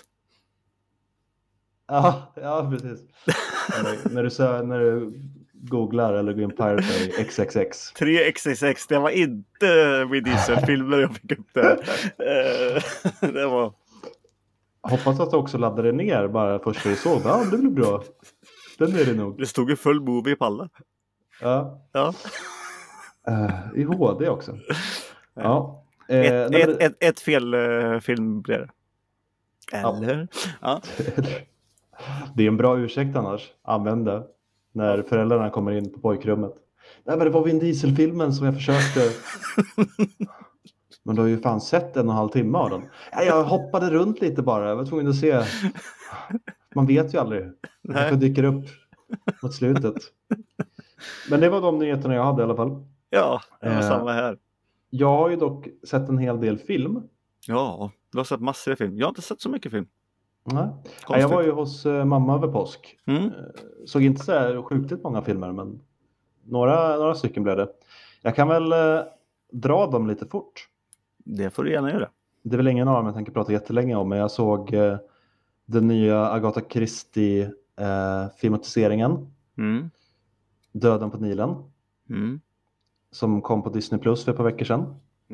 Ja, precis. när du googlar eller går in Pirate Bay XXX. 3XXX, det var inte Vin Diesel-filmer jag fick upp det. Det var... Hoppas att du också laddade ner bara först du såg. Ja, det blir bra. Den är det nog. Det stod ju full movie på alla. Ja. I HD också. Ja. Ett fel film blev det. Eller? Ja. Det är en bra ursäkt annars. Använd det. När föräldrarna kommer in på pojkrummet. Nej, men det var Vin Diesel-filmen som jag försökte. Men du har ju fan sett 1,5 timme av den. Jag hoppade runt lite bara. Jag var tvungen att se. Man vet ju aldrig. Det dyker upp mot slutet. Men det var de nyheterna jag hade i alla fall. Ja, det var samma här. Jag har ju dock sett en hel del film. Ja, du har sett massor av film. Jag har inte sett så mycket film. Nej. Jag var ju hos mamma över påsk. Mm. Såg inte så här sjukligt många filmer, men några stycken blev det. Jag kan väl dra dem lite fort. Det får du gärna göra. Det är väl ingen av dem jag tänker prata jättelänge om, men jag såg den nya Agatha Christie filmatiseringen. Döden på Nilen. Som kom på Disney Plus för ett par veckor sedan.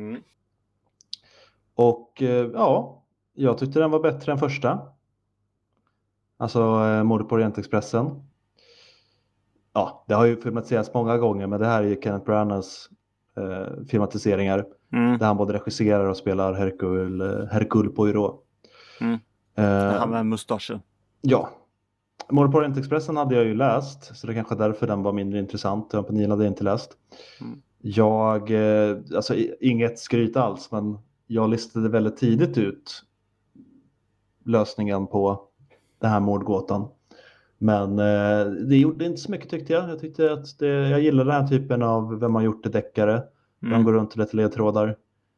Och ja, jag tyckte den var bättre än första. Alltså Mordet på Orientexpressen. Ja, det har ju filmatiserats många gånger, men det här är ju Kenneth Branaghs filmatiseringar. Där han både regisserar och spelar Hercule Poirot. Han med mustaschen. Ja. Mordet på Orientexpressen hade jag ju läst, så det är kanske därför den var mindre intressant. Döden på Nilen hade jag inte läst. Jag, alltså inget skryt alls, men jag listade väldigt tidigt ut lösningen på den här mordgåtan. Men det gjorde inte så mycket, tyckte jag. Jag tyckte att jag gillar den här typen av Vem har gjort det deckare. De går runt och letar ledtrådar.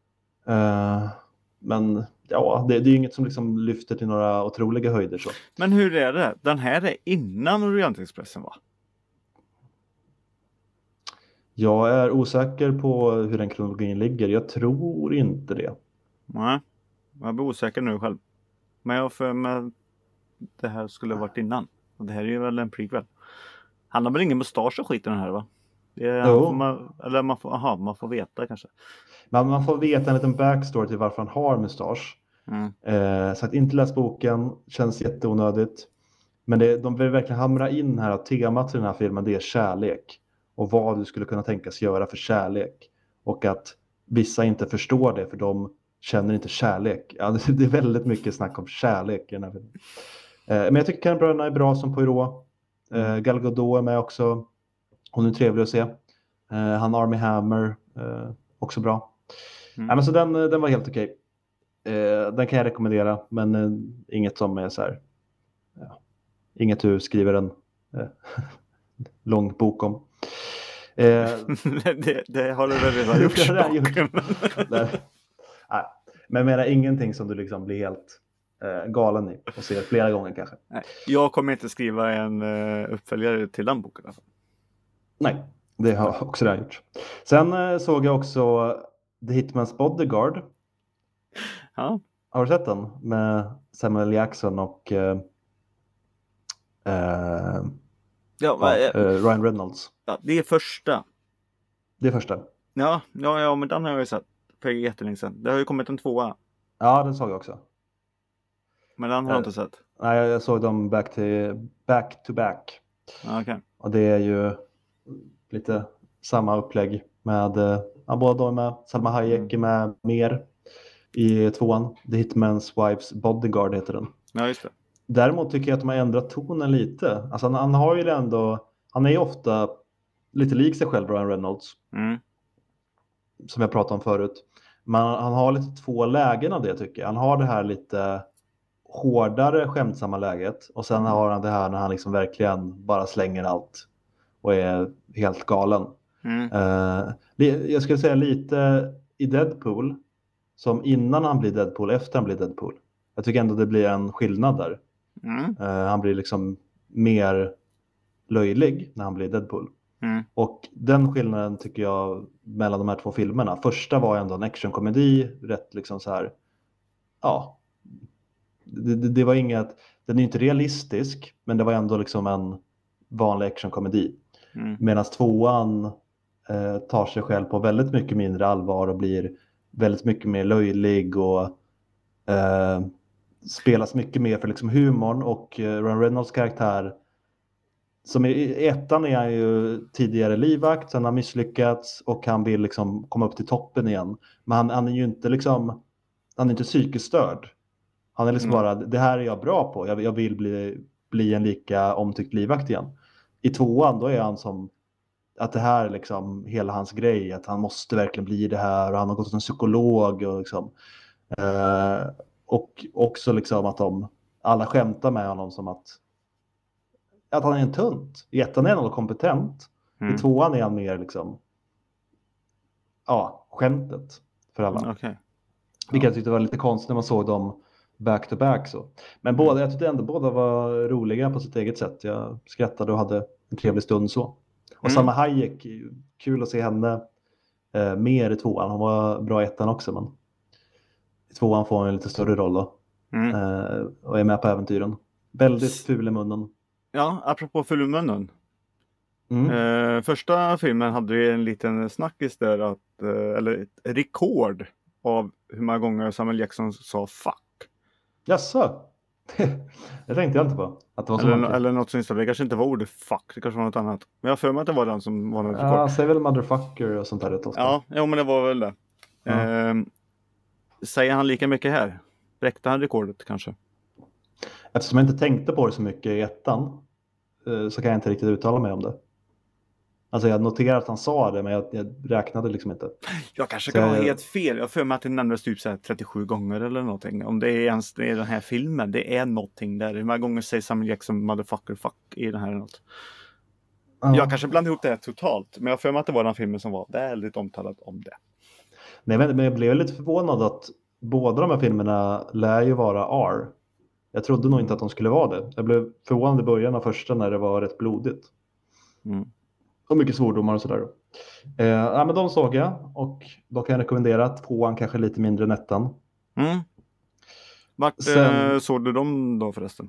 Men ja, det är inget som liksom lyfter till några otroliga höjder så. Men hur är det? Den här är innan Orientexpressen, va? Jag är osäker på hur den kronologin ligger. Jag tror inte det. Nej, jag blir osäker nu själv. Men jag för mig det här skulle ha varit innan. Och det här är ju väl en prequel. Han har väl ingen mustasch och skit i den här, va? Man får veta kanske. Man får veta en liten backstory till varför han har mustasch. Så att inte läsa boken känns jätteonödigt. Men de vill verkligen hamra in här att temat till den här filmen, det är kärlek. Och vad du skulle kunna tänkas göra för kärlek. Och att vissa inte förstår det för de känner inte kärlek. Ja, det är väldigt mycket snack om kärlek i den här filmen. Men jag tycker Kenneth Branagh är bra som Poirot. Gal Gadot är med också. Hon är trevlig att se. Han Armie Hammer också bra. Men så den var helt okej. Den kan jag rekommendera, men inget som är så här. Ja, inget du skriver en lång bok om. Det har du väl redan gjort. Nej, men jag menar ingenting som du liksom blir helt galen i och ser flera gånger kanske. Nej, jag kommer inte skriva en uppföljare till den boken. Alltså. Nej, det har jag också redan gjort. Sen såg jag också The Hitman's Bodyguard. Ja. Har du sett den? Med Samuel Jackson och Ryan Reynolds. Ja, det är första. Det är första. Ja, men den har jag ju sett för jättelänge sedan. Det har ju kommit en 2. Ja, den såg jag också. Men den har jag inte sett. Nej, jag såg dem back to back. Okay. Och det är ju lite samma upplägg med båda de med Salma Hayek med mer i 2. The Hitman's Wife's Bodyguard heter den. Ja, just det. Däremot tycker jag att de har ändrat tonen lite. Alltså han har ju ändå, han är ju ofta lite lik sig själv, Ryan Reynolds. Som jag pratade om förut. Men han har lite 2 lägen av det, tycker jag. Han har det här lite hårdare skämtsamma läget. Och sen har han det här när han liksom verkligen bara slänger allt. Och är helt galen. Jag skulle säga lite i Deadpool. Som innan han blir Deadpool, efter han blir Deadpool. Jag tycker ändå det blir en skillnad där. Han blir liksom mer löjlig när han blir Deadpool. Och den skillnaden tycker jag mellan de här 2 filmerna. Första var ändå en actionkomedi. Rätt liksom så här. Ja. Det var inget. Den är inte realistisk. Men det var ändå liksom en vanlig actionkomedi. Medan 2:an tar sig själv på väldigt mycket mindre allvar. Och blir väldigt mycket mer löjlig. Och spelas mycket mer för liksom humorn. Och Ryan Reynolds karaktär. Som i 1:an är han ju tidigare livvakt, sen har han misslyckats och han vill liksom komma upp till toppen igen. Men han är ju inte liksom, han är inte psykiskt störd. Han är liksom bara, det här är jag bra på. Jag vill bli en lika omtyckt livvakt igen. I 2:an då är han som, att det här är liksom hela hans grej. Att han måste verkligen bli det här och han har gått till en psykolog och liksom. Och också liksom att alla skämtar med honom som att han är en tunt. I 1:an är han kompetent. I 2:an är han mer liksom skämtet för alla. Okay. Vilket jag tyckte var lite konstigt när man såg dem back to back så. Men jag tyckte ändå båda var roliga på sitt eget sätt. Jag skrattade och hade en trevlig stund så. Och Salma Hayek, kul att se henne mer i tvåan. Hon var bra i ettan också, men i tvåan får hon en lite större roll då. Och är med på äventyren. Väldigt ful i munnen. Ja, apropå ful i munnen. Första filmen hade ju en liten snackis där eller ett rekord av hur många gånger Samuel Jackson sa fuck. Jaså? Det tänkte jag inte på. Att det var så eller något som det kanske inte var ordet fuck, det kanske var något annat. Men jag för mig att det var den som var något rekord. Ja, säger väl motherfucker och sånt där rätt ofta. Ja, men det var väl det. Säger han lika mycket här? Räckte han rekordet kanske? Eftersom jag inte tänkte på det så mycket i ettan så kan jag inte riktigt uttala mig om det. Alltså jag noterade att han sa det, men jag räknade liksom inte. Jag kanske kan ha helt fel. Jag för mig att det nämndes typ så här 37 gånger eller någonting. Om det är ens det är den här filmen. Det är någonting där. Hur många gånger säger Samuel Jackson motherfucker fuck i den här eller något. Jag kanske blandade ihop det här totalt. Men jag för mig att det var den filmen som var väldigt omtalad om det. Nej, men jag blev lite förvånad att båda de här filmerna lär ju vara R. Jag trodde nog inte att de skulle vara det. Jag blev förvånad i början av första när det var rätt blodigt. Och mycket svordomar och sådär. Men de såg jag. Och då kan jag rekommendera att tvåan kanske lite mindre än ettan. Vart såg du dem då förresten?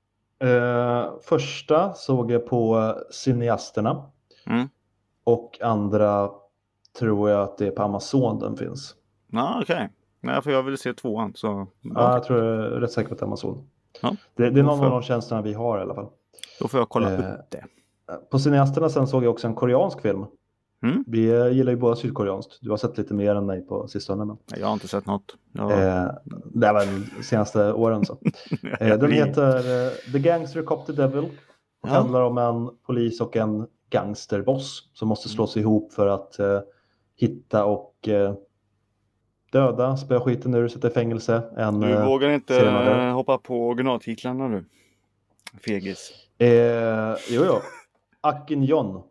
Första såg jag på Cineasterna. Och andra tror jag att det är på Amazon den finns. Okej. Nej, för jag vill se tvåan. Så... Ja, jag tror jag är rätt säker på att det är Amazon. Ja. Det är någon av de tjänsterna vi har i alla fall. Då får jag kolla upp det. På Cineasterna sen såg jag också en koreansk film. Vi gillar ju båda sydkoreanskt. Du har sett lite mer än mig på sistone. Men... Jag har inte sett något. Det var de senaste åren så. Den heter The Gangster Cop the Devil. Och handlar om en polis och en gangsterboss som måste slå sig ihop för att hitta och döda, spöa skiten ur, sätta i fängelse. Du vågar inte hoppa på originaltitlarna nu. Fegis. Jo. Akin Jon.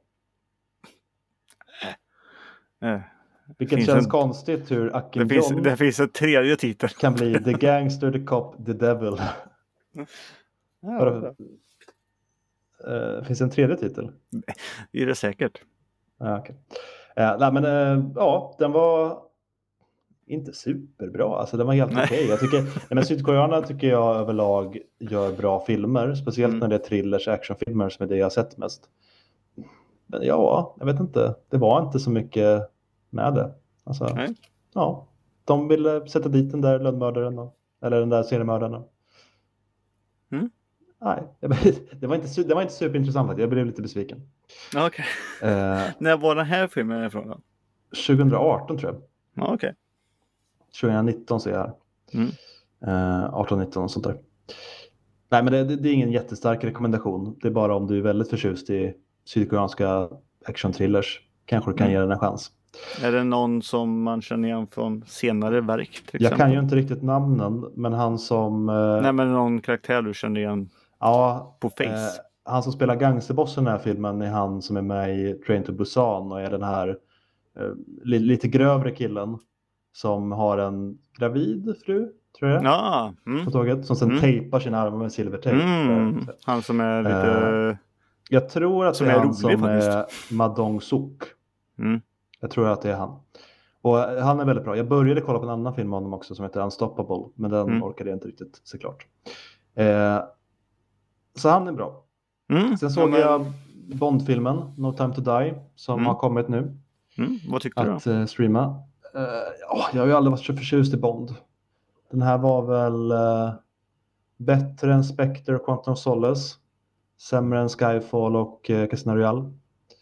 Vilket känns konstigt hur Akin Jon det finns en tredje titel. Kan bli The Gangster, The Cop, The Devil. Finns en tredje titel? Det är det säkert. Okay. Den var inte superbra. Alltså den var helt okej. Jag tycker, sydkoreanerna tycker jag överlag gör bra filmer. Speciellt när det är thrillers, actionfilmer som är det jag har sett mest. Men jag vet inte. Det var inte så mycket med det. Alltså, de ville sätta dit den där lönnmördaren eller den där seriemördaren. Nej, det var inte superintressant. Jag blev lite besviken. Okej. När var den här filmen ifrån då? 2018 tror jag. Okej. 2019 ser jag här. 18-19 och sånt där. Nej, men det är ingen jättestark rekommendation. Det är bara om du är väldigt förtjust i sydkoreanska action-thrillers. Kanske du kan ge den en chans. Är det någon som man känner igen från senare verk? Till exempel? Jag kan ju inte riktigt namnen, men han som... Nej, men någon karaktär du känner igen på face. Han som spelar gangsterbossen i den här filmen är han som är med i Train to Busan och är den här lite grövre killen som har en gravid fru, tror jag. På tåget, som sen tejpar sina armar med silvertejp. Han som är lite... Jag tror att det är han som är Madong Suk. Jag tror att det är han. Och han är väldigt bra. Jag började kolla på en annan film med honom också som heter Unstoppable. Men den orkade jag inte riktigt såklart. Så han är bra. Sen såg jag Bond-filmen No Time to Die som har kommit nu. Vad tyckte du då? Att streama. Jag har ju aldrig varit så förtjust i Bond. Den här var väl bättre än Spectre och Quantum of Solace. Sämre än Skyfall och Casino Royale.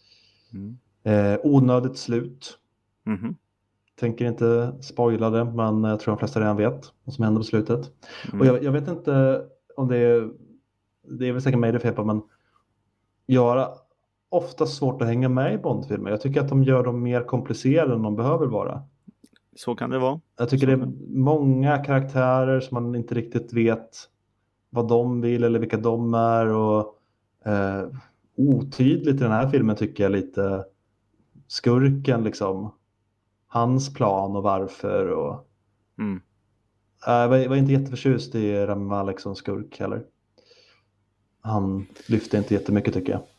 Onödigt slut. Tänker inte spoila det, men jag tror de flesta redan vet vad som händer på slutet. Och jag vet inte om det är väl säkert mig det fel på, men jag har ofta svårt att hänga med i Bondfilmer. Jag tycker att de gör dem mer komplicerade än de behöver vara. Så kan det vara. Jag tycker det är många karaktärer som man inte riktigt vet vad de vill eller vilka de är. Och otydligt i den här filmen tycker jag lite skurken liksom hans plan och varför. Och jag var inte jätteförtjust i Rami Malek som skurk heller. Han lyfte inte jättemycket tycker jag.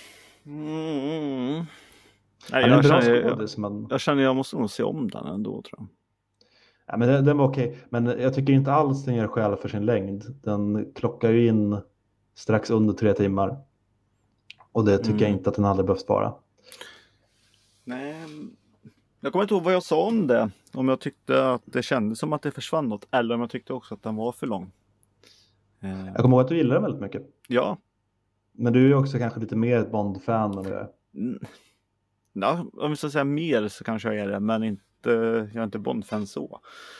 Nej, Han är en bra skådis, jag känner jag måste nog se om den ändå, tror jag. Ja, men den var okej. Men jag tycker inte alls den gör skäl för sin längd. Den klockar ju in strax under 3 timmar. Och det tycker jag inte att den hade behövt vara. Nej, jag kommer inte ihåg vad jag sa om det. Om jag tyckte att det kändes som att det försvann något. Eller om jag tyckte också att den var för lång. Jag kommer ihåg att du gillar den väldigt mycket. Ja. Men du är ju också kanske lite mer ett Bond-fan än vad jag är. Ja, om vi ska säga mer så kanske jag är det. Men jag är inte Bond-fan så.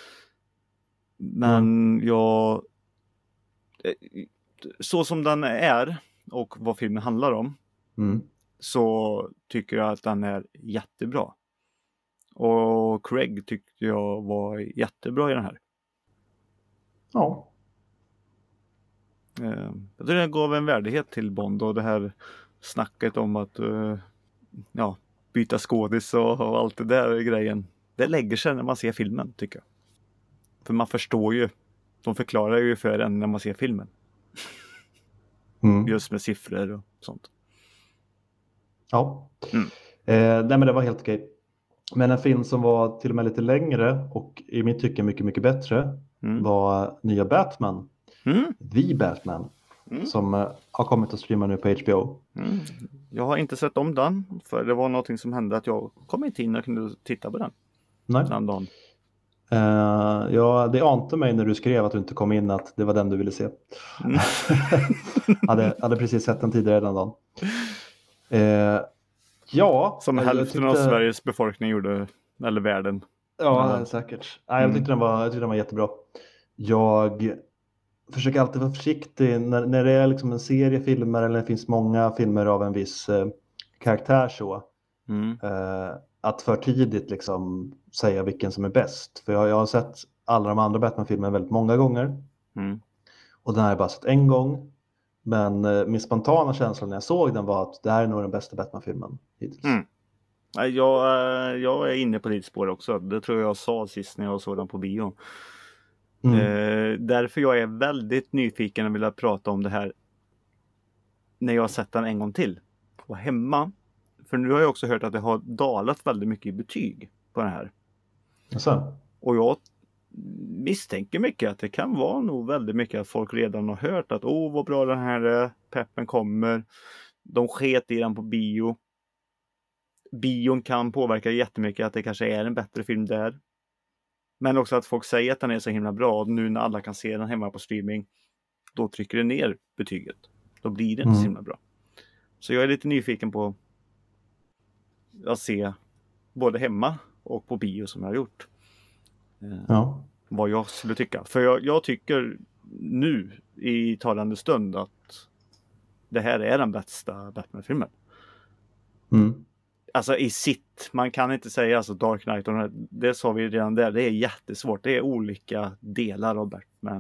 Men jag... Så som den är och vad filmen handlar om. Så tycker jag att den är jättebra. Och Craig tyckte jag var jättebra i den här. Ja. Jag tror det gav en värdighet till Bond och det här snacket om att byta skådis och allt det där grejen. Det lägger sig när man ser filmen, tycker jag. För man förstår ju. De förklarar ju för en när man ser filmen. Just med siffror och sånt. Ja. Nej, men det var helt okej. Men en film som var till och med lite längre och i mitt tycke mycket, mycket bättre var nya Batman. The Batman. Som har kommit att streama nu på HBO. Jag har inte sett om den. För det var någonting som hände att jag kom inte in och kunde titta på den. Nej. Den dagen. Ja, det ante mig när du skrev att du inte kom in att det var den du ville se. hade precis sett den tidigare den dagen. Ja. Som hälften av Sveriges befolkning gjorde, eller världen. Ja, säkert. Jag tyckte den var jättebra. Jag försöker alltid vara försiktig när det är liksom en serie filmer eller det finns många filmer av en viss karaktär så. Att för tidigt liksom säga vilken som är bäst. För jag har sett alla de andra Batman-filmerna väldigt många gånger. Och den har jag bara sett en gång. Men min spontana känsla när jag såg den var att det här är nog den bästa Batman-filmen hittills. Jag är inne på ditt spår också. Det tror jag sa sist när jag såg den på bio. Därför jag är väldigt nyfiken och vill prata om det här när jag har sett den en gång till. Och hemma. För nu har jag också hört att det har dalat väldigt mycket i betyg på den här. Jaså? Och jag misstänker mycket att det kan vara nog väldigt mycket att folk redan har hört att vad bra den här är, peppen kommer. De sket i den på bio. Bion kan påverka jättemycket att det kanske är en bättre film där. Men också att folk säger att den är så himla bra. Och nu när alla kan se den hemma på streaming, då trycker det ner betyget. Då blir det inte så himla bra. Så jag är lite nyfiken på att se både hemma och på bio som jag har gjort. Vad jag skulle tycka. För jag tycker nu i talande stund att det här är den bästa Batman-filmen. Alltså i sitt, man kan inte säga alltså Dark Knight, och det sa vi redan där, det är jättesvårt. Det är olika delar av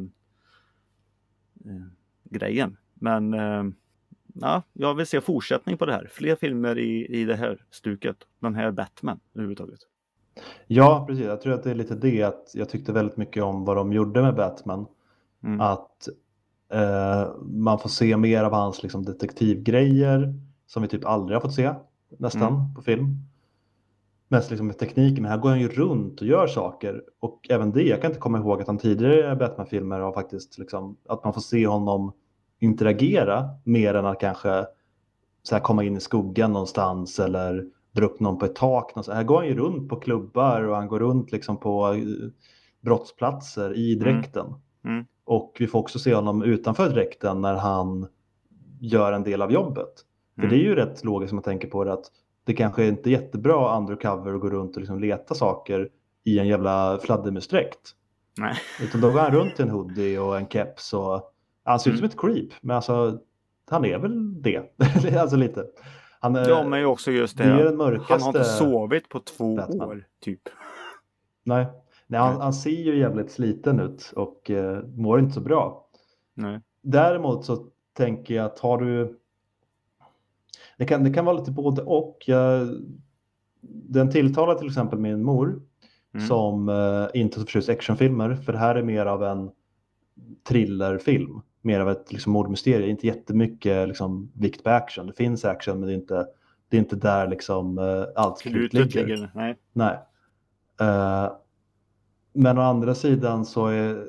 Batman-grejen. Men jag vill se fortsättning på det här. Fler filmer i det här stuket. Den här Batman överhuvudtaget. Ja, precis. Jag tror att det är lite det att jag tyckte väldigt mycket om vad de gjorde med Batman. Att man får se mer av hans liksom, detektivgrejer som vi typ aldrig har fått se nästan på film. Mest liksom med tekniken, men här går han ju runt och gör saker. Och även det, jag kan inte komma ihåg att han tidigare Batman-filmer har faktiskt liksom, att man får se honom interagera mer än att kanske så här, komma in i skuggan någonstans eller dra upp någon på ett tak. Här går han ju runt på klubbar och han går runt liksom på brottsplatser i dräkten. Och vi får också se honom utanför dräkten när han gör en del av jobbet. För det är ju rätt logiskt som man tänker på det, att det kanske inte är jättebra undercover att gå runt och liksom leta saker i en jävla fladdermusdräkt. Nej. Utan då går han runt i en hoodie och en keps och han ser ut som ett creep. Men alltså, han är väl det. Alltså lite. Men ju också just det. Han har inte sovit på 2 år, typ. Nej, han ser ju jävligt sliten ut och mår inte så bra. Nej. Däremot så tänker jag att har du... Det kan vara lite både och. den tilltalar till exempel min mor som inte så förtjust actionfilmer, för det här är mer av en thrillerfilm, mer av ett liksom mordmysterie, inte jättemycket liksom vikt på action. Det finns action, men det är inte där liksom allt krut ligger. Nej. Men å andra sidan så är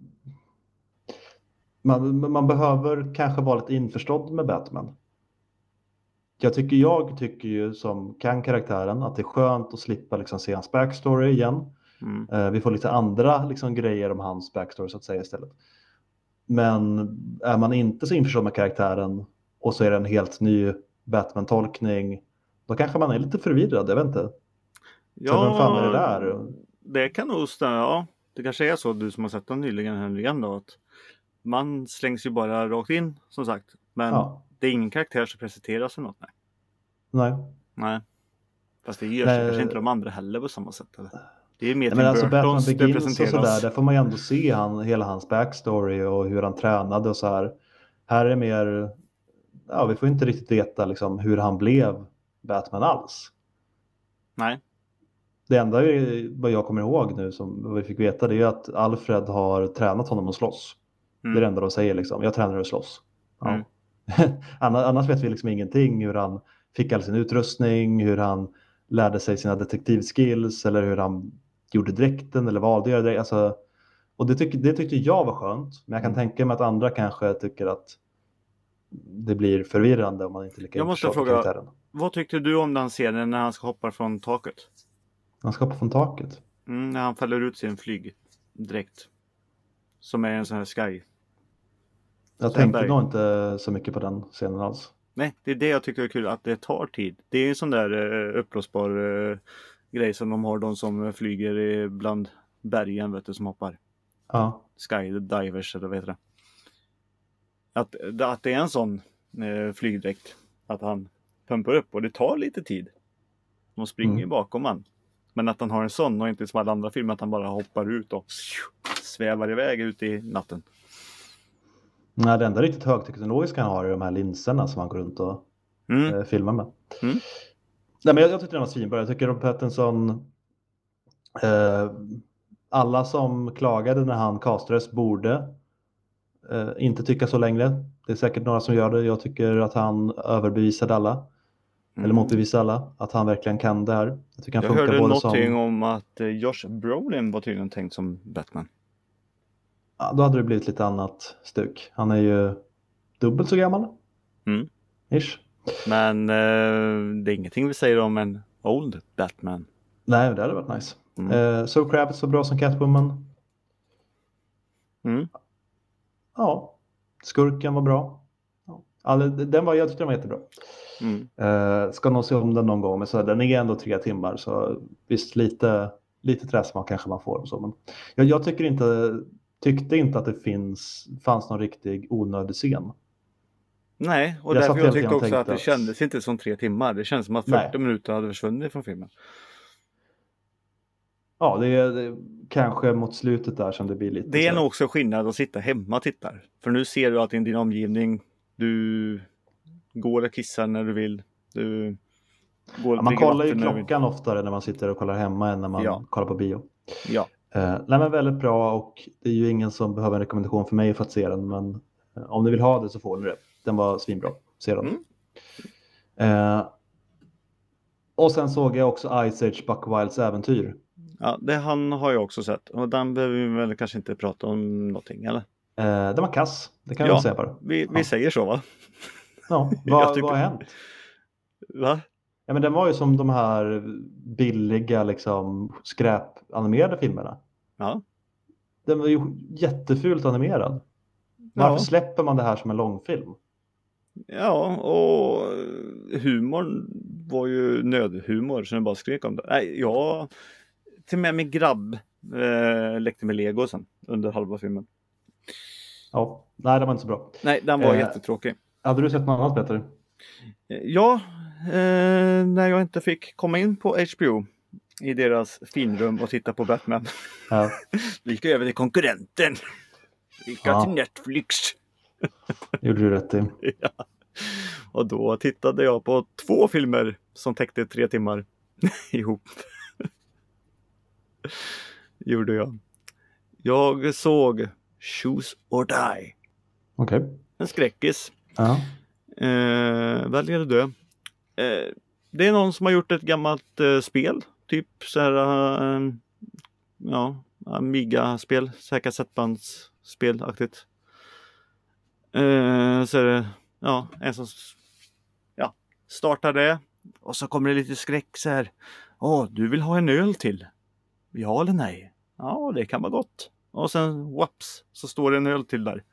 man behöver kanske vara lite införstådd med Batman. Jag tycker ju som kan karaktären att det är skönt att slippa liksom se hans backstory igen. Vi får lite andra liksom grejer om hans backstory så att säga istället. Men är man inte så införstådd med karaktären och så är det en helt ny Batman-tolkning, då kanske man är lite förvirrad, jag vet inte. Ja, så vem fan är det där? Det kan nog stämma, ja. Det kanske är så, du som har sett den nyligen här igen då, att man slängs ju bara rakt in, som sagt. Men det är ingen karaktär som presenteras eller något, nej. Fast det gör kanske inte de andra heller på samma sätt, eller? Det är mer till alltså Burtons Batman det Begins presenteras. och sådär, där får man ju ändå se hela hans backstory och hur han tränade och så här. Här är mer, vi får inte riktigt veta liksom hur han blev Batman alls. Nej. Det enda vad jag kommer ihåg nu som vi fick veta, det är att Alfred har tränat honom att slåss. Det är det enda de säger liksom, jag tränar att slåss. Ja. Annars vet vi liksom ingenting hur han fick all sin utrustning, hur han lärde sig sina detektivskills eller hur han gjorde dräkten eller valde att göra dräkten. Alltså, och det tyckte jag var skönt, men jag kan tänka mig att andra kanske tycker att det blir förvirrande om man inte lika. Jag måste fråga, vad tyckte du om den scenen när han ska hoppa från taket? Han ska hoppa från taket? När han fäller ut sin flygdräkt. Som är en sån här sky. Jag tänkte nog inte så mycket på den scenen alls. Nej, det är det jag tycker är kul, att det tar tid. Det är en sån där uppblåsbar grej som de har, de som flyger bland bergen, vet du, som hoppar. Ja. Skydivers, eller vad heter det? Att det är en sån flygdräkt. Att han pumpar upp, och det tar lite tid. De springer bakom han. Men att han har en sån och inte som alla andra filmer, att han bara hoppar ut och svävar iväg ut i natten. Nej, det enda riktigt högteknologiska han har är de här linserna som han går runt och filmar med. Nej, men jag tyckte den var svinbra. Jag tycker Robert Pattinson, alla som klagade när han castades borde inte tycka så längre. Det är säkert några som gör det. Jag tycker att han överbevisade alla. Eller motbevisade alla. Att han verkligen kan det här. Jag hörde någonting om att Josh Brolin var tydligen tänkt som Batman. Ja, då hade det blivit lite annat stuk. Han är ju dubbelt så gammal. Ish. Men det är ingenting vi säger om en old Batman. Nej, det hade varit nice. Zoe Kravitz var bra som Catwoman. Ja, skurken var bra. Ja, jag tyckte den var jättebra. Ska nog se om den någon gång, men så den är ändå 3 timmar, så visst lite träsmak kanske man får och så, men jag tyckte inte att det fanns någon riktig onödig scen. Nej, och därför jag tyckte också att det kändes inte som 3 timmar. Det känns som att 40 minuter hade försvunnit från filmen. Ja, det är kanske mot slutet där som det blir lite. Det är nog också skillnad att sitta hemma och titta. För nu ser du att i din omgivning, du går och kissar när du vill. Du går och man kollar ju klockan oftare när man sitter och kollar hemma än när man kollar på bio. Ja. Nej, men väldigt bra, och det är ju ingen som behöver en rekommendation för mig för att se den, men om ni vill ha det så får ni det. Den var svinbra. Se den. Och sen såg jag också Ice Age Buck Wilds äventyr. Ja, han har jag också sett. Och den behöver vi väl kanske inte prata om någonting, eller? Den var kass. Det kan jag säga bara. Vi säger så, va? Ja, vad har hänt? Va? Ja, men den var ju som de här billiga liksom skräpanimerade filmerna. Ja. Den var ju jättefult animerad. Varför släpper man det här som en långfilm? Ja, och humorn var ju nödhumor, så den bara skrek om det. Nej, till med min grabb lekte med Lego sen under halva filmen. Ja, nej, det var inte så bra. Nej, den var jättetråkig. Hade du sett något annat, Peter? Ja, när jag inte fick komma in på HBO i deras finrum och titta på Batman. Ja. Vi gick över till konkurrenten. Vi gick till Netflix. Gjorde du rätt i. Ja. Och då tittade jag på 2 filmer som täckte 3 timmar. ihop. Gjorde jag. Jag såg Choose or Die. Okej. En skräckis. Ja. Välj eller dö. Det är någon som har gjort ett gammalt spel. Typ så här Amiga-spel. Säkert kassettbandsspelaktigt. Så är det en som startar det. Och så kommer det lite skräck så här. Du vill ha en öl till? Ja eller nej? Ja, det kan vara gott. Och sen whoops, så står det en öl till där.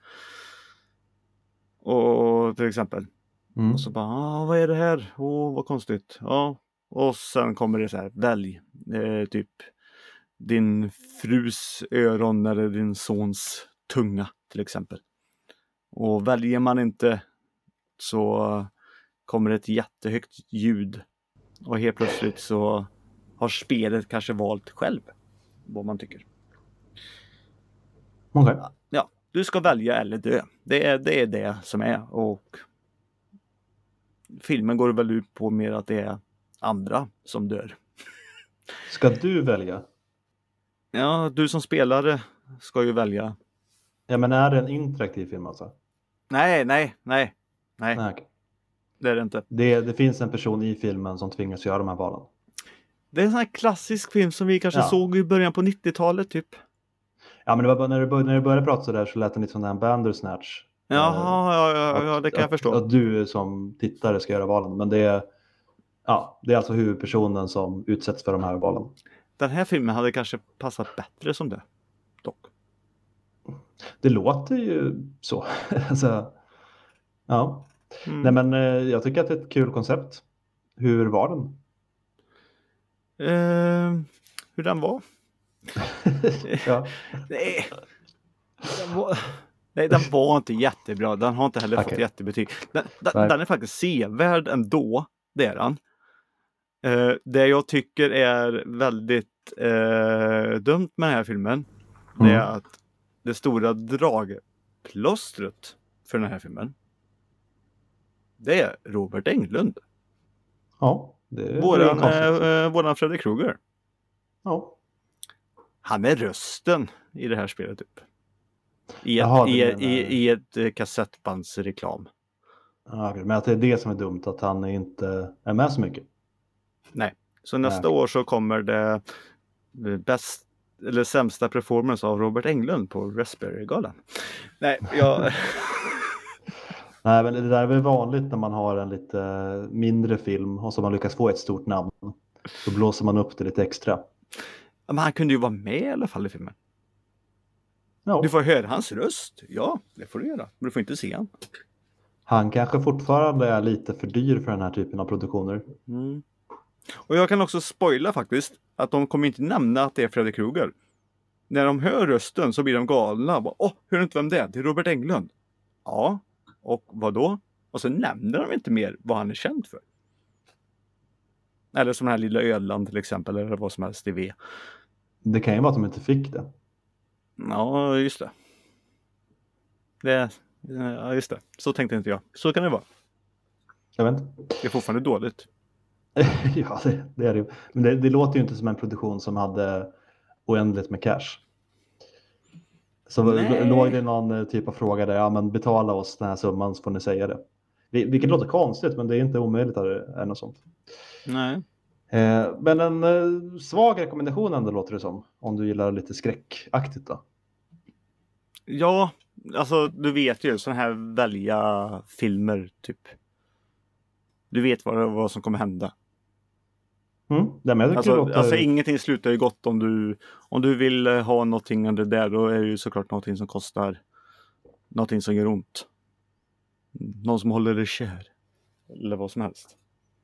Och till exempel. Och så bara, vad är det här? Vad konstigt. Ja. Och sen kommer det så här, välj. Typ din frus öron eller din sons tunga till exempel. Och väljer man inte så kommer ett jättehögt ljud. Och helt plötsligt så har spelet kanske valt själv vad man tycker. Okej. Ja, du ska välja eller dö. Det är det som är. Och filmen går väl ut på mer att det är andra som dör. Ska du välja? Ja, du som spelare ska ju välja. Ja, men är det en interaktiv film alltså? Nej. Nej, okej. Det är det inte. Det finns en person i filmen som tvingas göra de här valen. Det är en sån här klassisk film som vi kanske såg i början på 90-talet typ. Ja, men det var bara när du började prata så där så lät det lite som den Bandersnatch. Jaha, det kan jag förstå. Att du som tittare ska göra valen. Men det är alltså huvudpersonen som utsätts för de här valen. Den här filmen hade kanske passat bättre som det. Dock. Det låter ju så. Alltså, ja. Nej, men jag tycker att det är ett kul koncept. Hur var den? Hur den var? Ja. Nej, den var inte jättebra. Den har inte heller fått jättebetyg. Den är faktiskt sevärd ändå. Det är den. Det jag tycker är väldigt dumt med den här filmen. Det är att det stora dragplåstret för den här filmen. Det är Robert Englund. Ja, det är våran Freddy Krueger. Ja. Han är rösten i det här spelet typ. I ett kassettbandsreklam. Ja, men att det är det som är dumt, att han inte är med så mycket. Nej, så nästa år så kommer det sämsta performance av Robert Englund på Raspberry-galan. Nej, Nej, men det där är väl vanligt när man har en lite mindre film och så man lyckas få ett stort namn. Då blåser man upp det lite extra. Men han kunde ju vara med i alla fall i filmen. Ja. Du får höra hans röst. Ja, det får du göra. Men du får inte se han. Han kanske fortfarande är lite för dyr för den här typen av produktioner. Och jag kan också spoila faktiskt att de kommer inte nämna att det är Freddy Krueger. När de hör rösten så blir de galna. Hör du inte vem det är? Det är Robert Englund. Ja, och vad då? Och så nämner de inte mer vad han är känd för. Eller som den här lilla Öland till exempel. Eller vad som helst i V. Det kan ju vara att de inte fick det. Ja, just det. Ja, just det. Så tänkte inte jag. Så kan det vara. Jag vet inte. Det är fortfarande dåligt. Ja, det är det ju. Men det låter ju inte som en produktion som hade oändligt med cash. Så låg det någon typ av fråga där, men betala oss den här summan så får ni säga det. Vilket låter konstigt, men det är inte omöjligt att det är något sånt. Nej. Men en svag rekommendation ändå låter det som. Om du gillar lite skräckaktigt då. Ja, alltså du vet ju sådana här välja filmer typ. Du vet vad som kommer hända. Alltså ingenting slutar ju gott om du vill ha någonting under där, då är det ju såklart någonting som kostar, någonting som gör ont. Någon som håller dig kär. Eller vad som helst.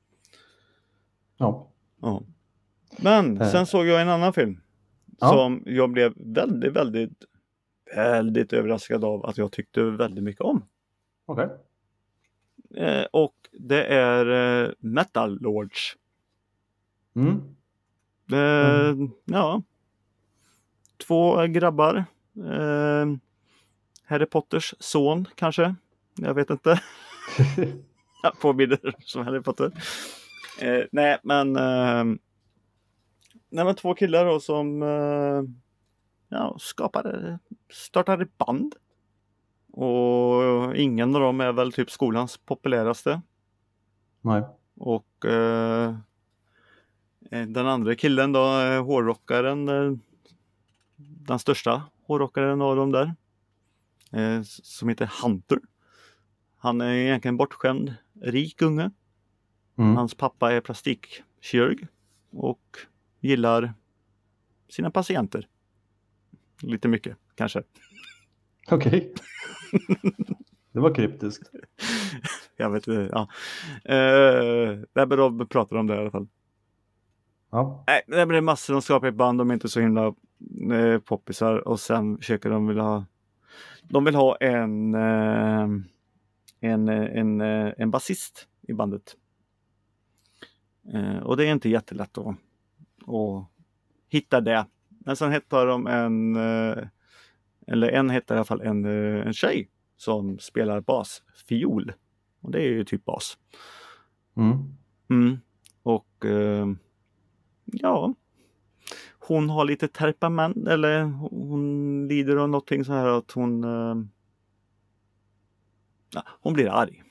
Ja. Men sen såg jag en annan film som jag blev väldigt, väldigt, väldigt överraskad av att jag tyckte väldigt mycket om. Okej. Och det är Metal Lords. Ja. 2 grabbar. Harry Potters son kanske. Jag vet inte. Påminner som Harry Potter. Nej, men nej, men 2 killar då som startade ett band. Och ingen av dem är väl typ skolans populäraste. Nej. Och den andra killen då, hårrockaren, den största hårrockaren av dem där, som heter Hunter. Han är egentligen bortskämd, rik unge. Hans pappa är plastikkirurg och gillar sina patienter. Lite mycket, kanske. Okej. Det var kryptiskt. Jag vet inte, ja. De pratar om det i alla fall. Ja. Nej, det blir massor, de skapar ett band, de är inte så himla poppisar, och sen försöker de vill ha en basist i bandet. Och det är inte jättelätt att hitta det. Men sen hittar de en hittar i alla fall en tjej som spelar basfiol. Och det är ju typ bas. Och ja, hon har lite temperament, eller hon lider av någonting så här att hon blir arg.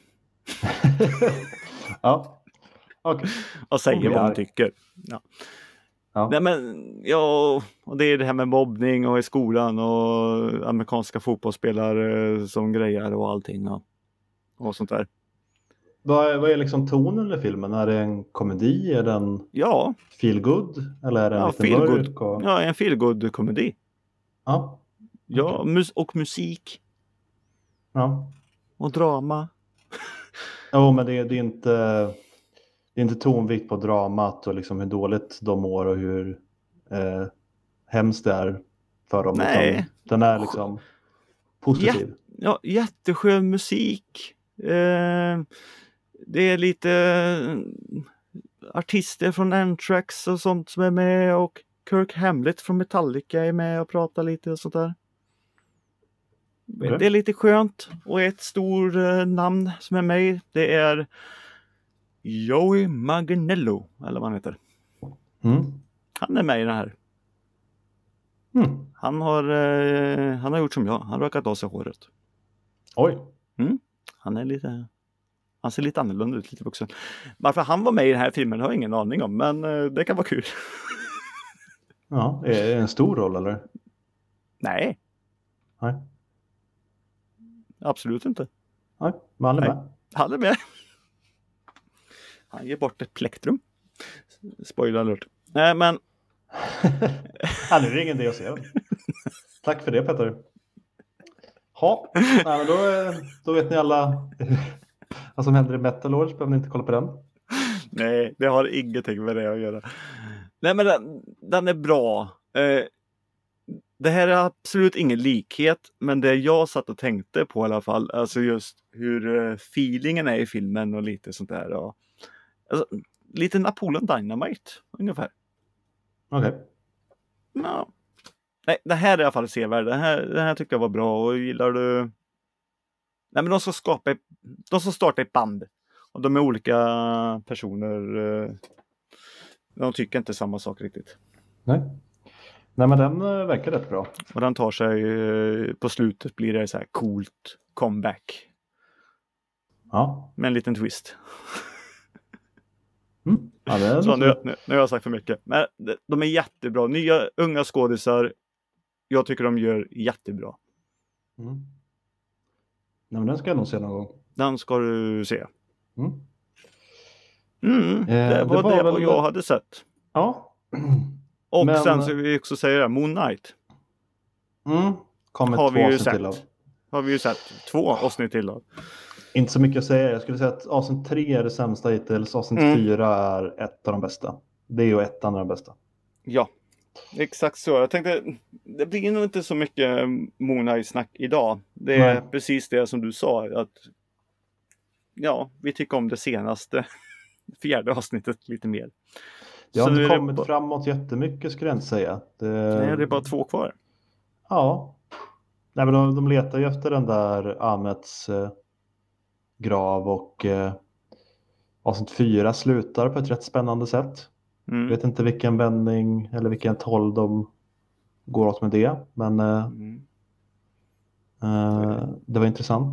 Ja. Okej. Och säger vad hon tycker. Ja. Nej, men och det är det här med mobbning och i skolan och amerikanska fotbollsspelare som grejer och allting och sånt där. Vad är liksom tonen i filmen? Är det en komedi? Är den feel good? Eller är det en lite mörk? Ja, en feel good komedi. Ja. Ja, och musik. Ja. Och drama. Ja, men det är inte tonvikt på dramat och liksom hur dåligt de mår och hur hemskt det är för dem. Nej. Utan den är liksom positiv. Ja, jätteskön musik. Det är lite artister från Anthrax och sånt som är med, och Kirk Hammett från Metallica är med och pratar lite och sånt där. Okay. Det är lite skönt, och ett stort namn som är med, det är Joey Manganiello, eller vad han heter. Han är med i det här. Han har gjort som jag, han rakat av sig håret. Oj. Han ser lite annorlunda ut, lite vuxen. Varför han var med i den här filmen har jag ingen aning om, men det kan vara kul. Ja, är det en stor roll eller? Nej. Absolut inte. Nej, men han är med. Han är med. Han ger bort ett plektrum. Spoiler alert. Nej, men... Nu är det ingen idé att se den. Tack för det, Petter. Nej, men då vet ni alla vad som händer i Metal Lords. Behöver ni inte kolla på den. Nej, det har ingenting med det att göra. Nej, men den är bra. Det här är absolut ingen likhet, men det jag satt och tänkte på i alla fall, alltså just hur feelingen är i filmen och lite sånt där. Och, alltså, lite Napoleon Dynamite ungefär. Okej. Ja. Nej, det här är i alla fall sevärd. Det här tycker jag var bra, och gillar du... Nej, men de som startar ett band, och de är olika personer. De tycker inte samma sak riktigt. Nej, men den verkar rätt bra. Och den tar sig, på slutet blir det så här coolt comeback. Ja. Med en liten twist. Ja, det är så nu har jag sagt för mycket. Men de är jättebra. Nya unga skådisar. Jag tycker de gör jättebra. Nej, men den ska jag nog se någon gång. Den ska du se. Det var vad jag hade sett. Ja. Och sen så vi också säger det, Moon Knight. Har vi ju sett 2 avsnitt till av. Inte så mycket att säga. Jag skulle säga att avsnitt 3 är det sämsta hittills. Avsnitt 4 är ett av de bästa. Det är ju ett av de bästa. Ja, exakt så. Jag tänkte, det blir nog inte så mycket Moon Knight-snack idag. Det är precis det som du sa. Att vi tycker om det senaste 4:e avsnittet lite mer. Det har inte kommit framåt jättemycket, skulle jag inte säga. Nej, det är bara 2 kvar. Ja. Nej, men de letar ju efter den där Ahmeds grav, och avsnitt 4 slutar på ett rätt spännande sätt. Jag vet inte vilken vändning eller vilken håll de går åt med det. Men det var intressant.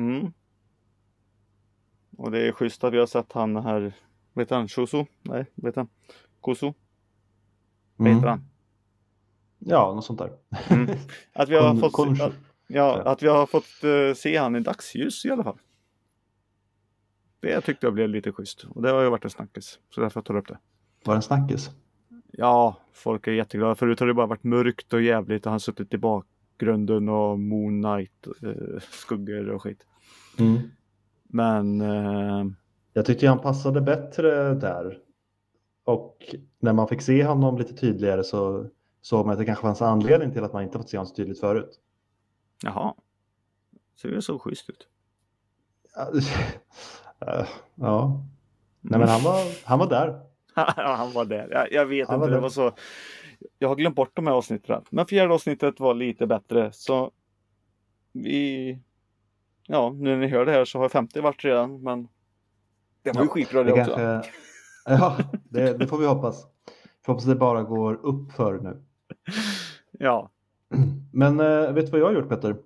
Och det är schysst att vi har sett han här. Vet han? Shuso? Nej, vet han? Kusu? Vad heter han? Ja, något sånt där. Att vi har fått att vi har fått se han i dagsljus i alla fall. Det tyckte jag blev lite schysst. Och det har ju varit en snackis. Så därför tar jag upp det. Var det en snackis? Ja, folk är jätteglada. Förut har det bara varit mörkt och jävligt. Och han suttit i bakgrunden och Moon Knight, skuggor och skit. Men jag tyckte han passade bättre där. Och när man fick se honom lite tydligare så såg man att det kanske fanns anledning till att man inte fått se honom så tydligt förut. Jaha. Så det såg schysst ut. Ja. Nej, men han var där. Ja, han var där. Jag vet inte, det var så. Jag har glömt bort de här avsnitten. Men 4:e avsnittet var lite bättre. Så nu när ni hör det här så har 50 varit redan. Men det var ju skitbra det också. Kanske... Ja, det får vi hoppas. Får hoppas det bara går upp för nu. Ja. Men vet du vad jag har gjort, Petter?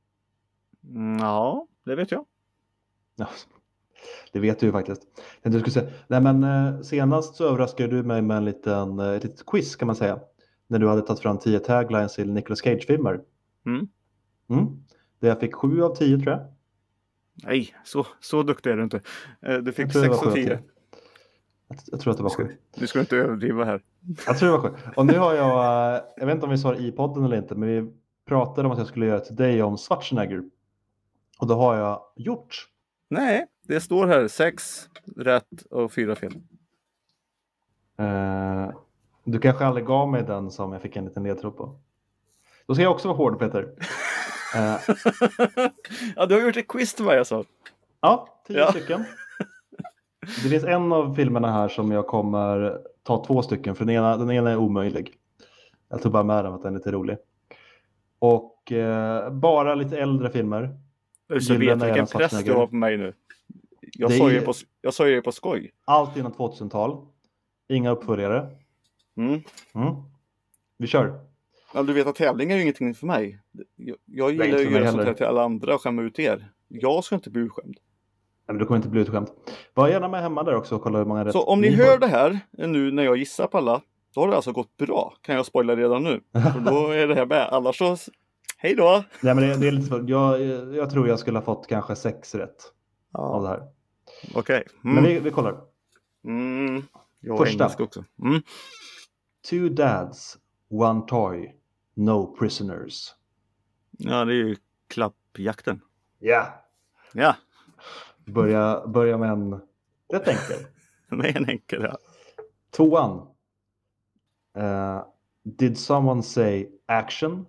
Ja, det vet jag. Ja, det vet du ju faktiskt. Jag skulle säga. Nej, men senast så överraskade du mig med ett litet quiz kan man säga. När du hade tagit fram 10 taglines till Nicolas Cage-filmer. Det jag fick 7 av 10 tror jag. Nej, så duktig är du inte. Du fick 6 av 10. Jag tror att det var 7. Du ska inte överdriva här. Jag tror det var 7. Och nu har jag vet inte om vi sa det i podden eller inte, men vi pratade om att jag skulle göra till dig om Schwarzenegger. Och då har jag gjort. Nej, det står här 6 rätt och 4 fel. Du kanske aldrig gav mig den som jag fick en liten ledtråd på. Då ska jag också vara hård, Peter. Ja, du har gjort ett quiz till mig alltså. Ja, 10 stycken. Det finns en av filmerna här som jag kommer ta 2 stycken. För den ena är omöjlig. Jag tog bara med den för att den är lite rolig. Och bara lite äldre filmer. Så vet vilken press du har på mig nu. Jag sa ju på skoj. Allt inom 2000-tal. Inga uppföljare. Vi kör. Ja, du vet att tävlingar är ju ingenting för mig. Jag gillar ju att göra sånt här till alla andra och skämma ut er. Jag ska inte bli utskämd. Nej, men du kommer inte bli utskämd. Var gärna med hemma där också och kolla hur många rätt. Så om ni hör det här nu när jag gissar på alla, då har det alltså gått bra. Kan jag spoila redan nu? För då är det här med. Annars så, hej då! Nej, men det är lite svårt. Jag tror jag skulle ha fått kanske 6 rätt av det här. Okej. Men vi kollar. Första. Också. 2 dads, 1 toy, no prisoners. Ja, det är ju klappjakten. Ja. Börja med en rätt enkel. Med en enkel, ja. 2:an. Did someone say action?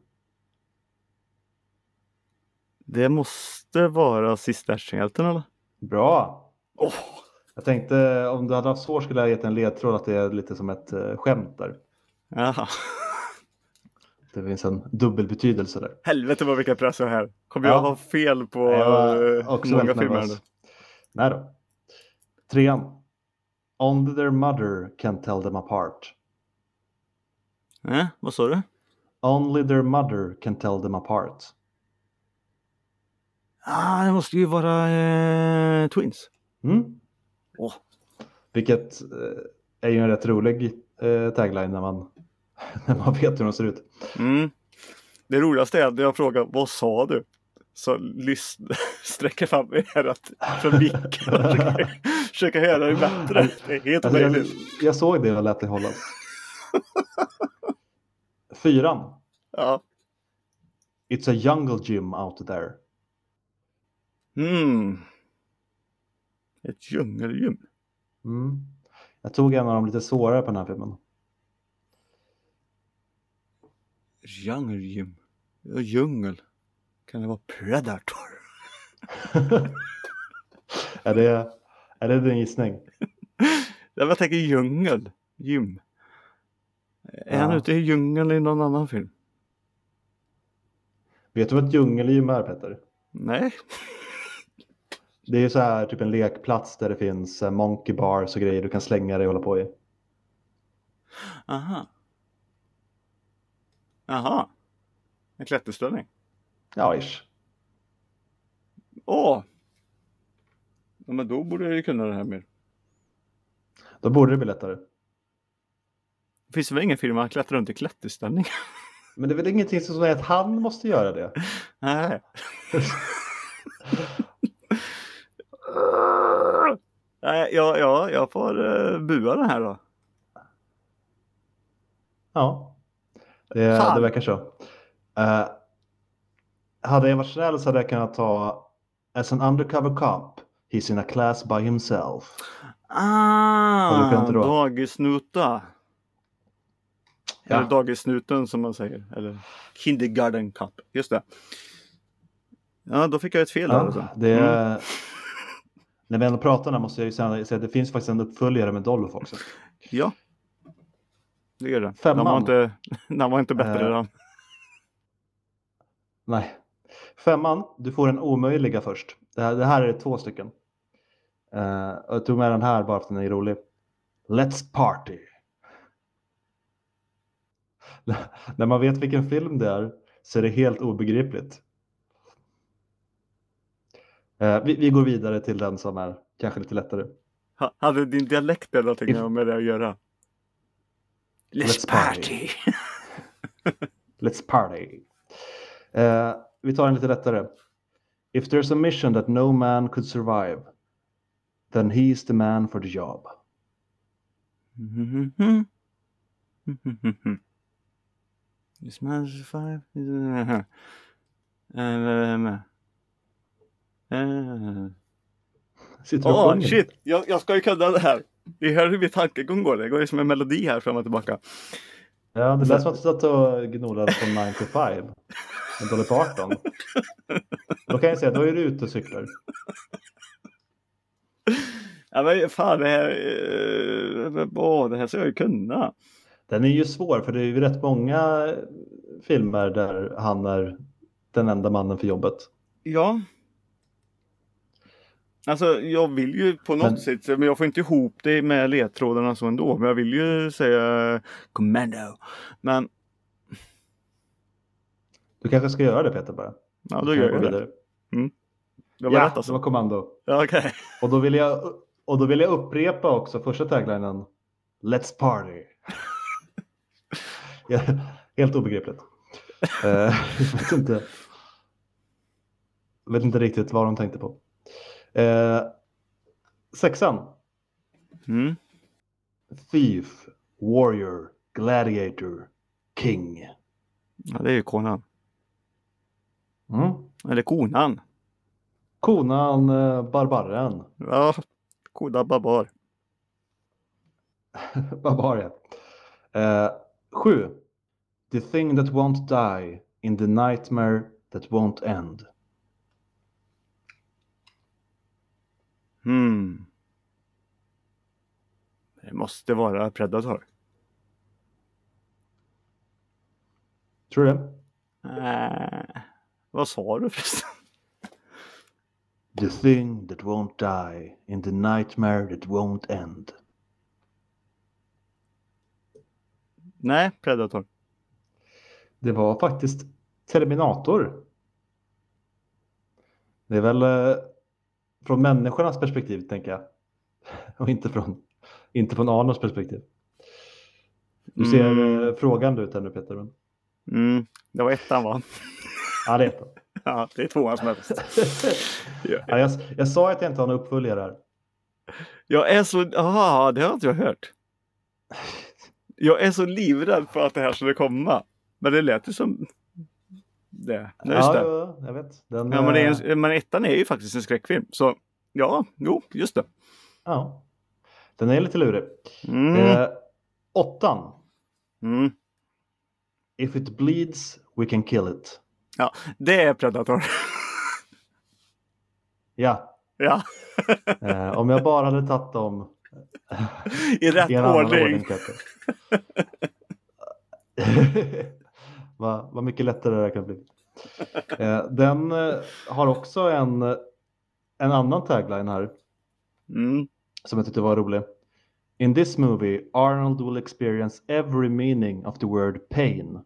Det måste vara sista actionhjälten, eller? Bra. Jag tänkte om du hade haft svårt skulle jag gett en ledtråd att det är lite som ett skämt där. Jaha. Det finns en dubbelbetydelse där. Helvete vad vilka press jag här. Kommer jag ha fel på många filmer nu? Nej då. 3:an. Only their mother can tell them apart. Vad sa du? Only their mother can tell them apart. Det måste ju vara Twins. Vilket är ju en rätt rolig tagline när man vet hur de ser ut. Det roligaste är att jag frågar, vad sa du? Så sträcker fram örat från micken och försöker höra det bättre. Det är helt omöjligt. Jag såg det och lät det hållas. 4:an. Ja. It's a jungle gym out there. Ett djungelgym. Jag tog en av dem lite svårare på den här filmen. Djungelgym. Djungel. Kan det vara Predator? är det din gissning? Jag tänker djungel. Gym. Är han ute i djungeln i någon annan film? Vet du vad ett djungelgym är, Petter? Nej. Det är så här typ en lekplats där det finns monkey bars och grejer du kan slänga dig och hålla på i. Aha. Jaha. En klätterställning. Ja, ish. Åh! Ja, men då borde jag ju kunna det här mer. Då borde det bli lättare. Finns det väl ingen film han klättrar runt i klätterställning? Men det är väl ingenting som säger att han måste göra det. Nej. Nej, jag får bua den här då. Ja, det verkar så. Hade jag varit snäll så hade jag kunnat ta As an undercover cop, he's in a class by himself. Hade du kunnat då? Dagisnuta. Ja. Eller dagisnuten som man säger. Eller kindergarten cop. Just det. Ja, då fick jag ett fel där. Alltså. När vi ändå pratar här måste jag ju säga att det finns faktiskt en uppföljare med Dolph också. Ja. Det gör det. 5. Den var inte bättre än. Nej. 5. Du får en omöjliga först. Det här är 2 stycken. Jag tog med den här bara för att den är rolig. Let's party. När man vet vilken film det är så är det helt obegripligt. Vi går vidare till den som är kanske lite lättare. Hade din dialekt eller någonting med det att göra? Let's party. Let's party. Vi tar en lite lättare. If there's a mission that no man could survive, then he's the man for the job. This man's survive. Shit. Jag ska ju kunna det här. Vi hör hur min tankegång går. Det går ju som en melodi här fram och tillbaka. Ja, det lät som att du satt och gnolade på 9 to 5. En Dolly Parton. Då kan jag säga, då är du ute och cyklar. Ja, men fan, det här ska jag ju kunna. Den är ju svår, för det är ju rätt många filmer där han är den enda mannen för jobbet. Ja. Alltså, jag vill ju på något sätt, men jag får inte ihop det med ledtrådarna så ändå. Men jag vill ju säga Commando. Men... Du kanske ska göra det, Peter, bara. Ja, då gör jag det. Det var rätt alltså. Det var Commando. Ja, okej. Och då vill jag upprepa också första taglinen. Let's party. Ja, helt obegripligt. Jag vet inte riktigt vad de tänkte på. 6. Thief, warrior, gladiator, king. Ja, det är ju konan. Eller konan. Konan barbaren. Ja, konan barbar. Barbar, ja. 7. The thing that won't die in the nightmare that won't end. Det måste vara Predator. Tror du det? Vad sa du förresten? The thing that won't die in the nightmare that won't end. Nej, Predator. Det var faktiskt Terminator. Det är väl från människornas perspektiv, tänker jag. Och inte från Arnolds perspektiv. Du ser frågan ut här nu, Peter. Det var 1, va? Ja, det är 1. Ja, det är 2 som helst. Ja, jag sa att jag inte har någon uppföljare här. Jag är så... Jaha, det har inte jag hört. Jag är så livrädd för att det här skulle komma. Men det lät ju som... det. Ja, jag vet. Men 1 är ju faktiskt en skräckfilm. Så, just det. Ja, den är lite lurig. 8. If it bleeds, we can kill it. Ja, det är Predator. Ja. Om jag bara hade tagit dem i rätt ordning. Vad mycket lättare det kan bli. Den har också en annan tagline här. Som jag tyckte var rolig. In this movie, Arnold will experience every meaning of the word pain.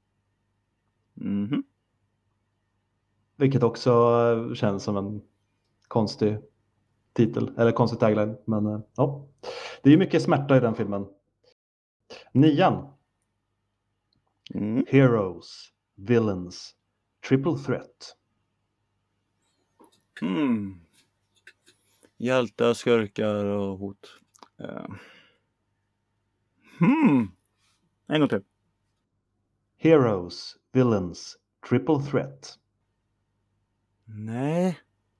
Mhm. Vilket också känns som en konstig titel, eller konstig tagline. Men ja, det är mycket smärta i den filmen. 9. Heroes, Villains, Triple Threat. Hjältar, skurkar och hot. En gång till. Heroes, Villains, Triple Threat. Nej.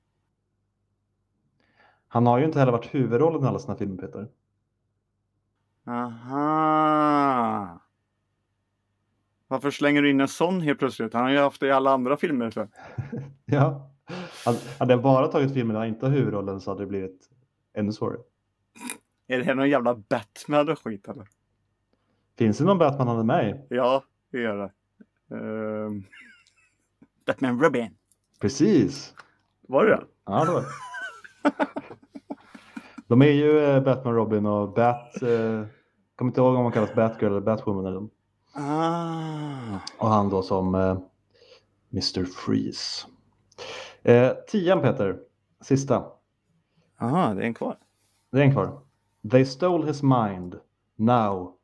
Han har ju inte heller varit huvudrollen i alla sina filmer, Peter. Aha. Varför slänger du in en sån helt plötsligt? Han har ju haft det i alla andra filmer. Så. Ja. Hade jag bara tagit filmer där han inte har huvudrollen så hade det blivit ännu svårare. Är det här någon jävla Batman och skit eller? Finns det någon Batman han är med i? Ja, det gör det. Batman Robin. Precis. Var det det? Ja, det var det. De är ju Batman, Robin och kommer inte ihåg om man kallas Batgirl eller Batwoman eller. Och han då som Mr. Freeze. 10 Peter. Sista. Aha, det är en kvar. Det är en kvar. They stole his mind. Now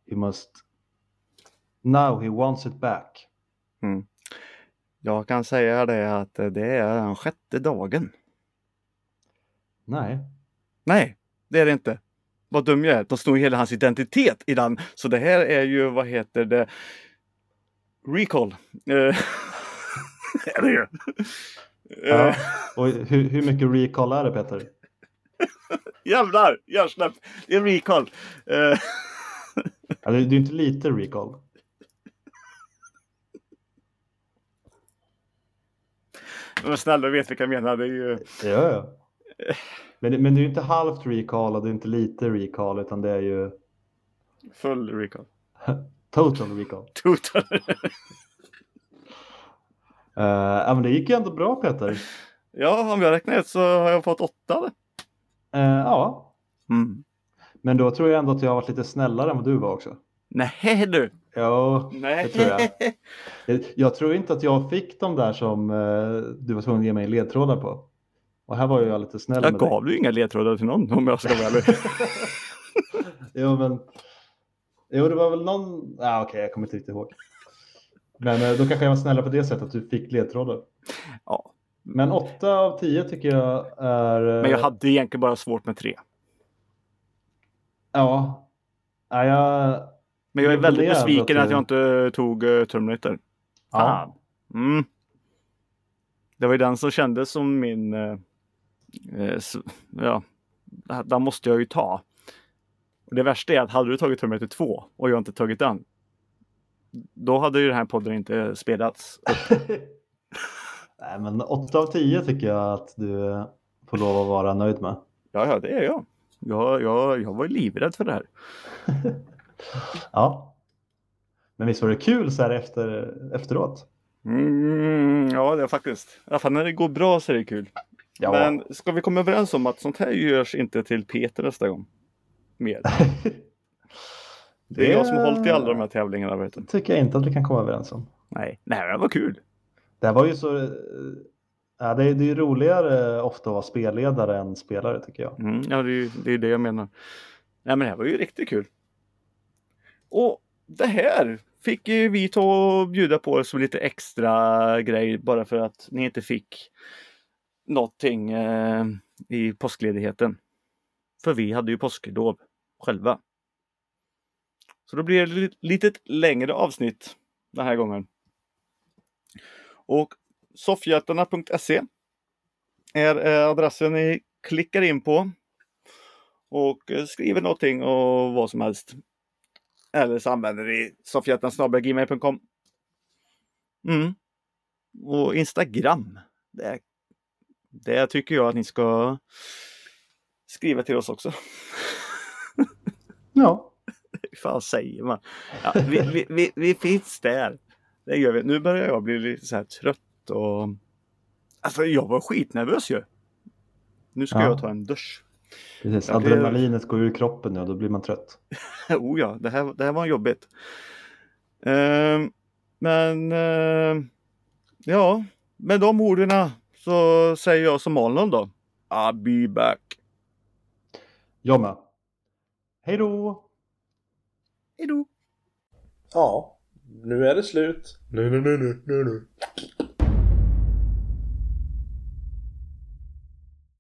he wants it back. Jag kan säga det att det är den 6:e dagen. Nej, det är det inte. Vad dum jag är. De snor hela hans identitet i den. Så det här är ju, vad heter det? Recall. Är det ju. Ja. Och hur mycket recall är det, Peter? Jävlar, hjärnsläpp. Det är recall. Ja, det är ju inte lite recall. Men snälla, du vet vilka jag menar. Det är ju... Ja. Men det är ju inte halvt recall och det är inte lite recall utan det är ju... Full recall. Total recall. Total. Ja, men det gick ju ändå bra, Peter. Ja, om jag räknar rätt så har jag fått 8. Ja. Men då tror jag ändå att jag har varit lite snällare än vad du var också. Nej du. Ja, Nej. det tror jag. Jag tror inte att jag fick de där som du var tvungen att ge mig ledtrådar på. Och här var jag lite snäll med dig. Jag gav ju inga ledtrådar till någon om jag ska vara ärlig. Jo, det var väl någon... Okej, jag kommer inte riktigt ihåg. Men då kanske jag var snällare på det sättet att du fick ledtrådar. Ja. Men 8 av 10 tycker jag är... Men jag hade egentligen bara svårt med 3. Ja. Men jag är väldigt besviken att jag inte tog Terminator. Ja. Det var ju den som kändes som min... den måste jag ju ta. Och det värsta är att hade du tagit Terminator 2 och jag inte tagit den, då hade ju den här podden inte spelats. Nej, men 8 av 10 tycker jag att du får lov att vara nöjd med. Ja, det är jag. Jag var ju livrädd för det här. Ja. Men visst var det kul så här efteråt? Ja, det är faktiskt. I alla fall när det går bra så är det kul. Ja. Men ska vi komma överens om att sånt här görs inte till Peter nästa gång? Mer. Det är jag som har hållit i alla de här tävlingarna. Vet du. Tycker jag inte att vi kan komma överens om. Nej, det var kul. Det var ju så... Ja, det är ju roligare ofta att vara spelledare än spelare tycker jag. Ja, det är det jag menar. Nej, men det här var ju riktigt kul. Och det här fick ju vi ta och bjuda på som lite extra grej bara för att ni inte fick någonting i påskledigheten. För vi hade ju påsklov själva. Så då blir det ett litet längre avsnitt den här gången. Och soffhjältarna.se är adressen ni klickar in på och skriver någonting och vad som helst. Eller så använder ni soffhjältarna@gmail.com. Och Instagram. Det tycker jag att ni ska skriva till oss också. Ja. Hur fan säger man? Ja, vi finns där. Det gör vi. Nu börjar jag bli lite så här trött och... Alltså jag var skitnervös ju. Nu ska jag ta en dusch. Precis, adrenalinet går ur kroppen nu och då blir man trött. Oh ja, det här var jobbigt. Men ja, med de orden så säger jag som Malin då. I'll be back. Jag med. Hej då! Hej då! Ja, nu är det slut. Nu.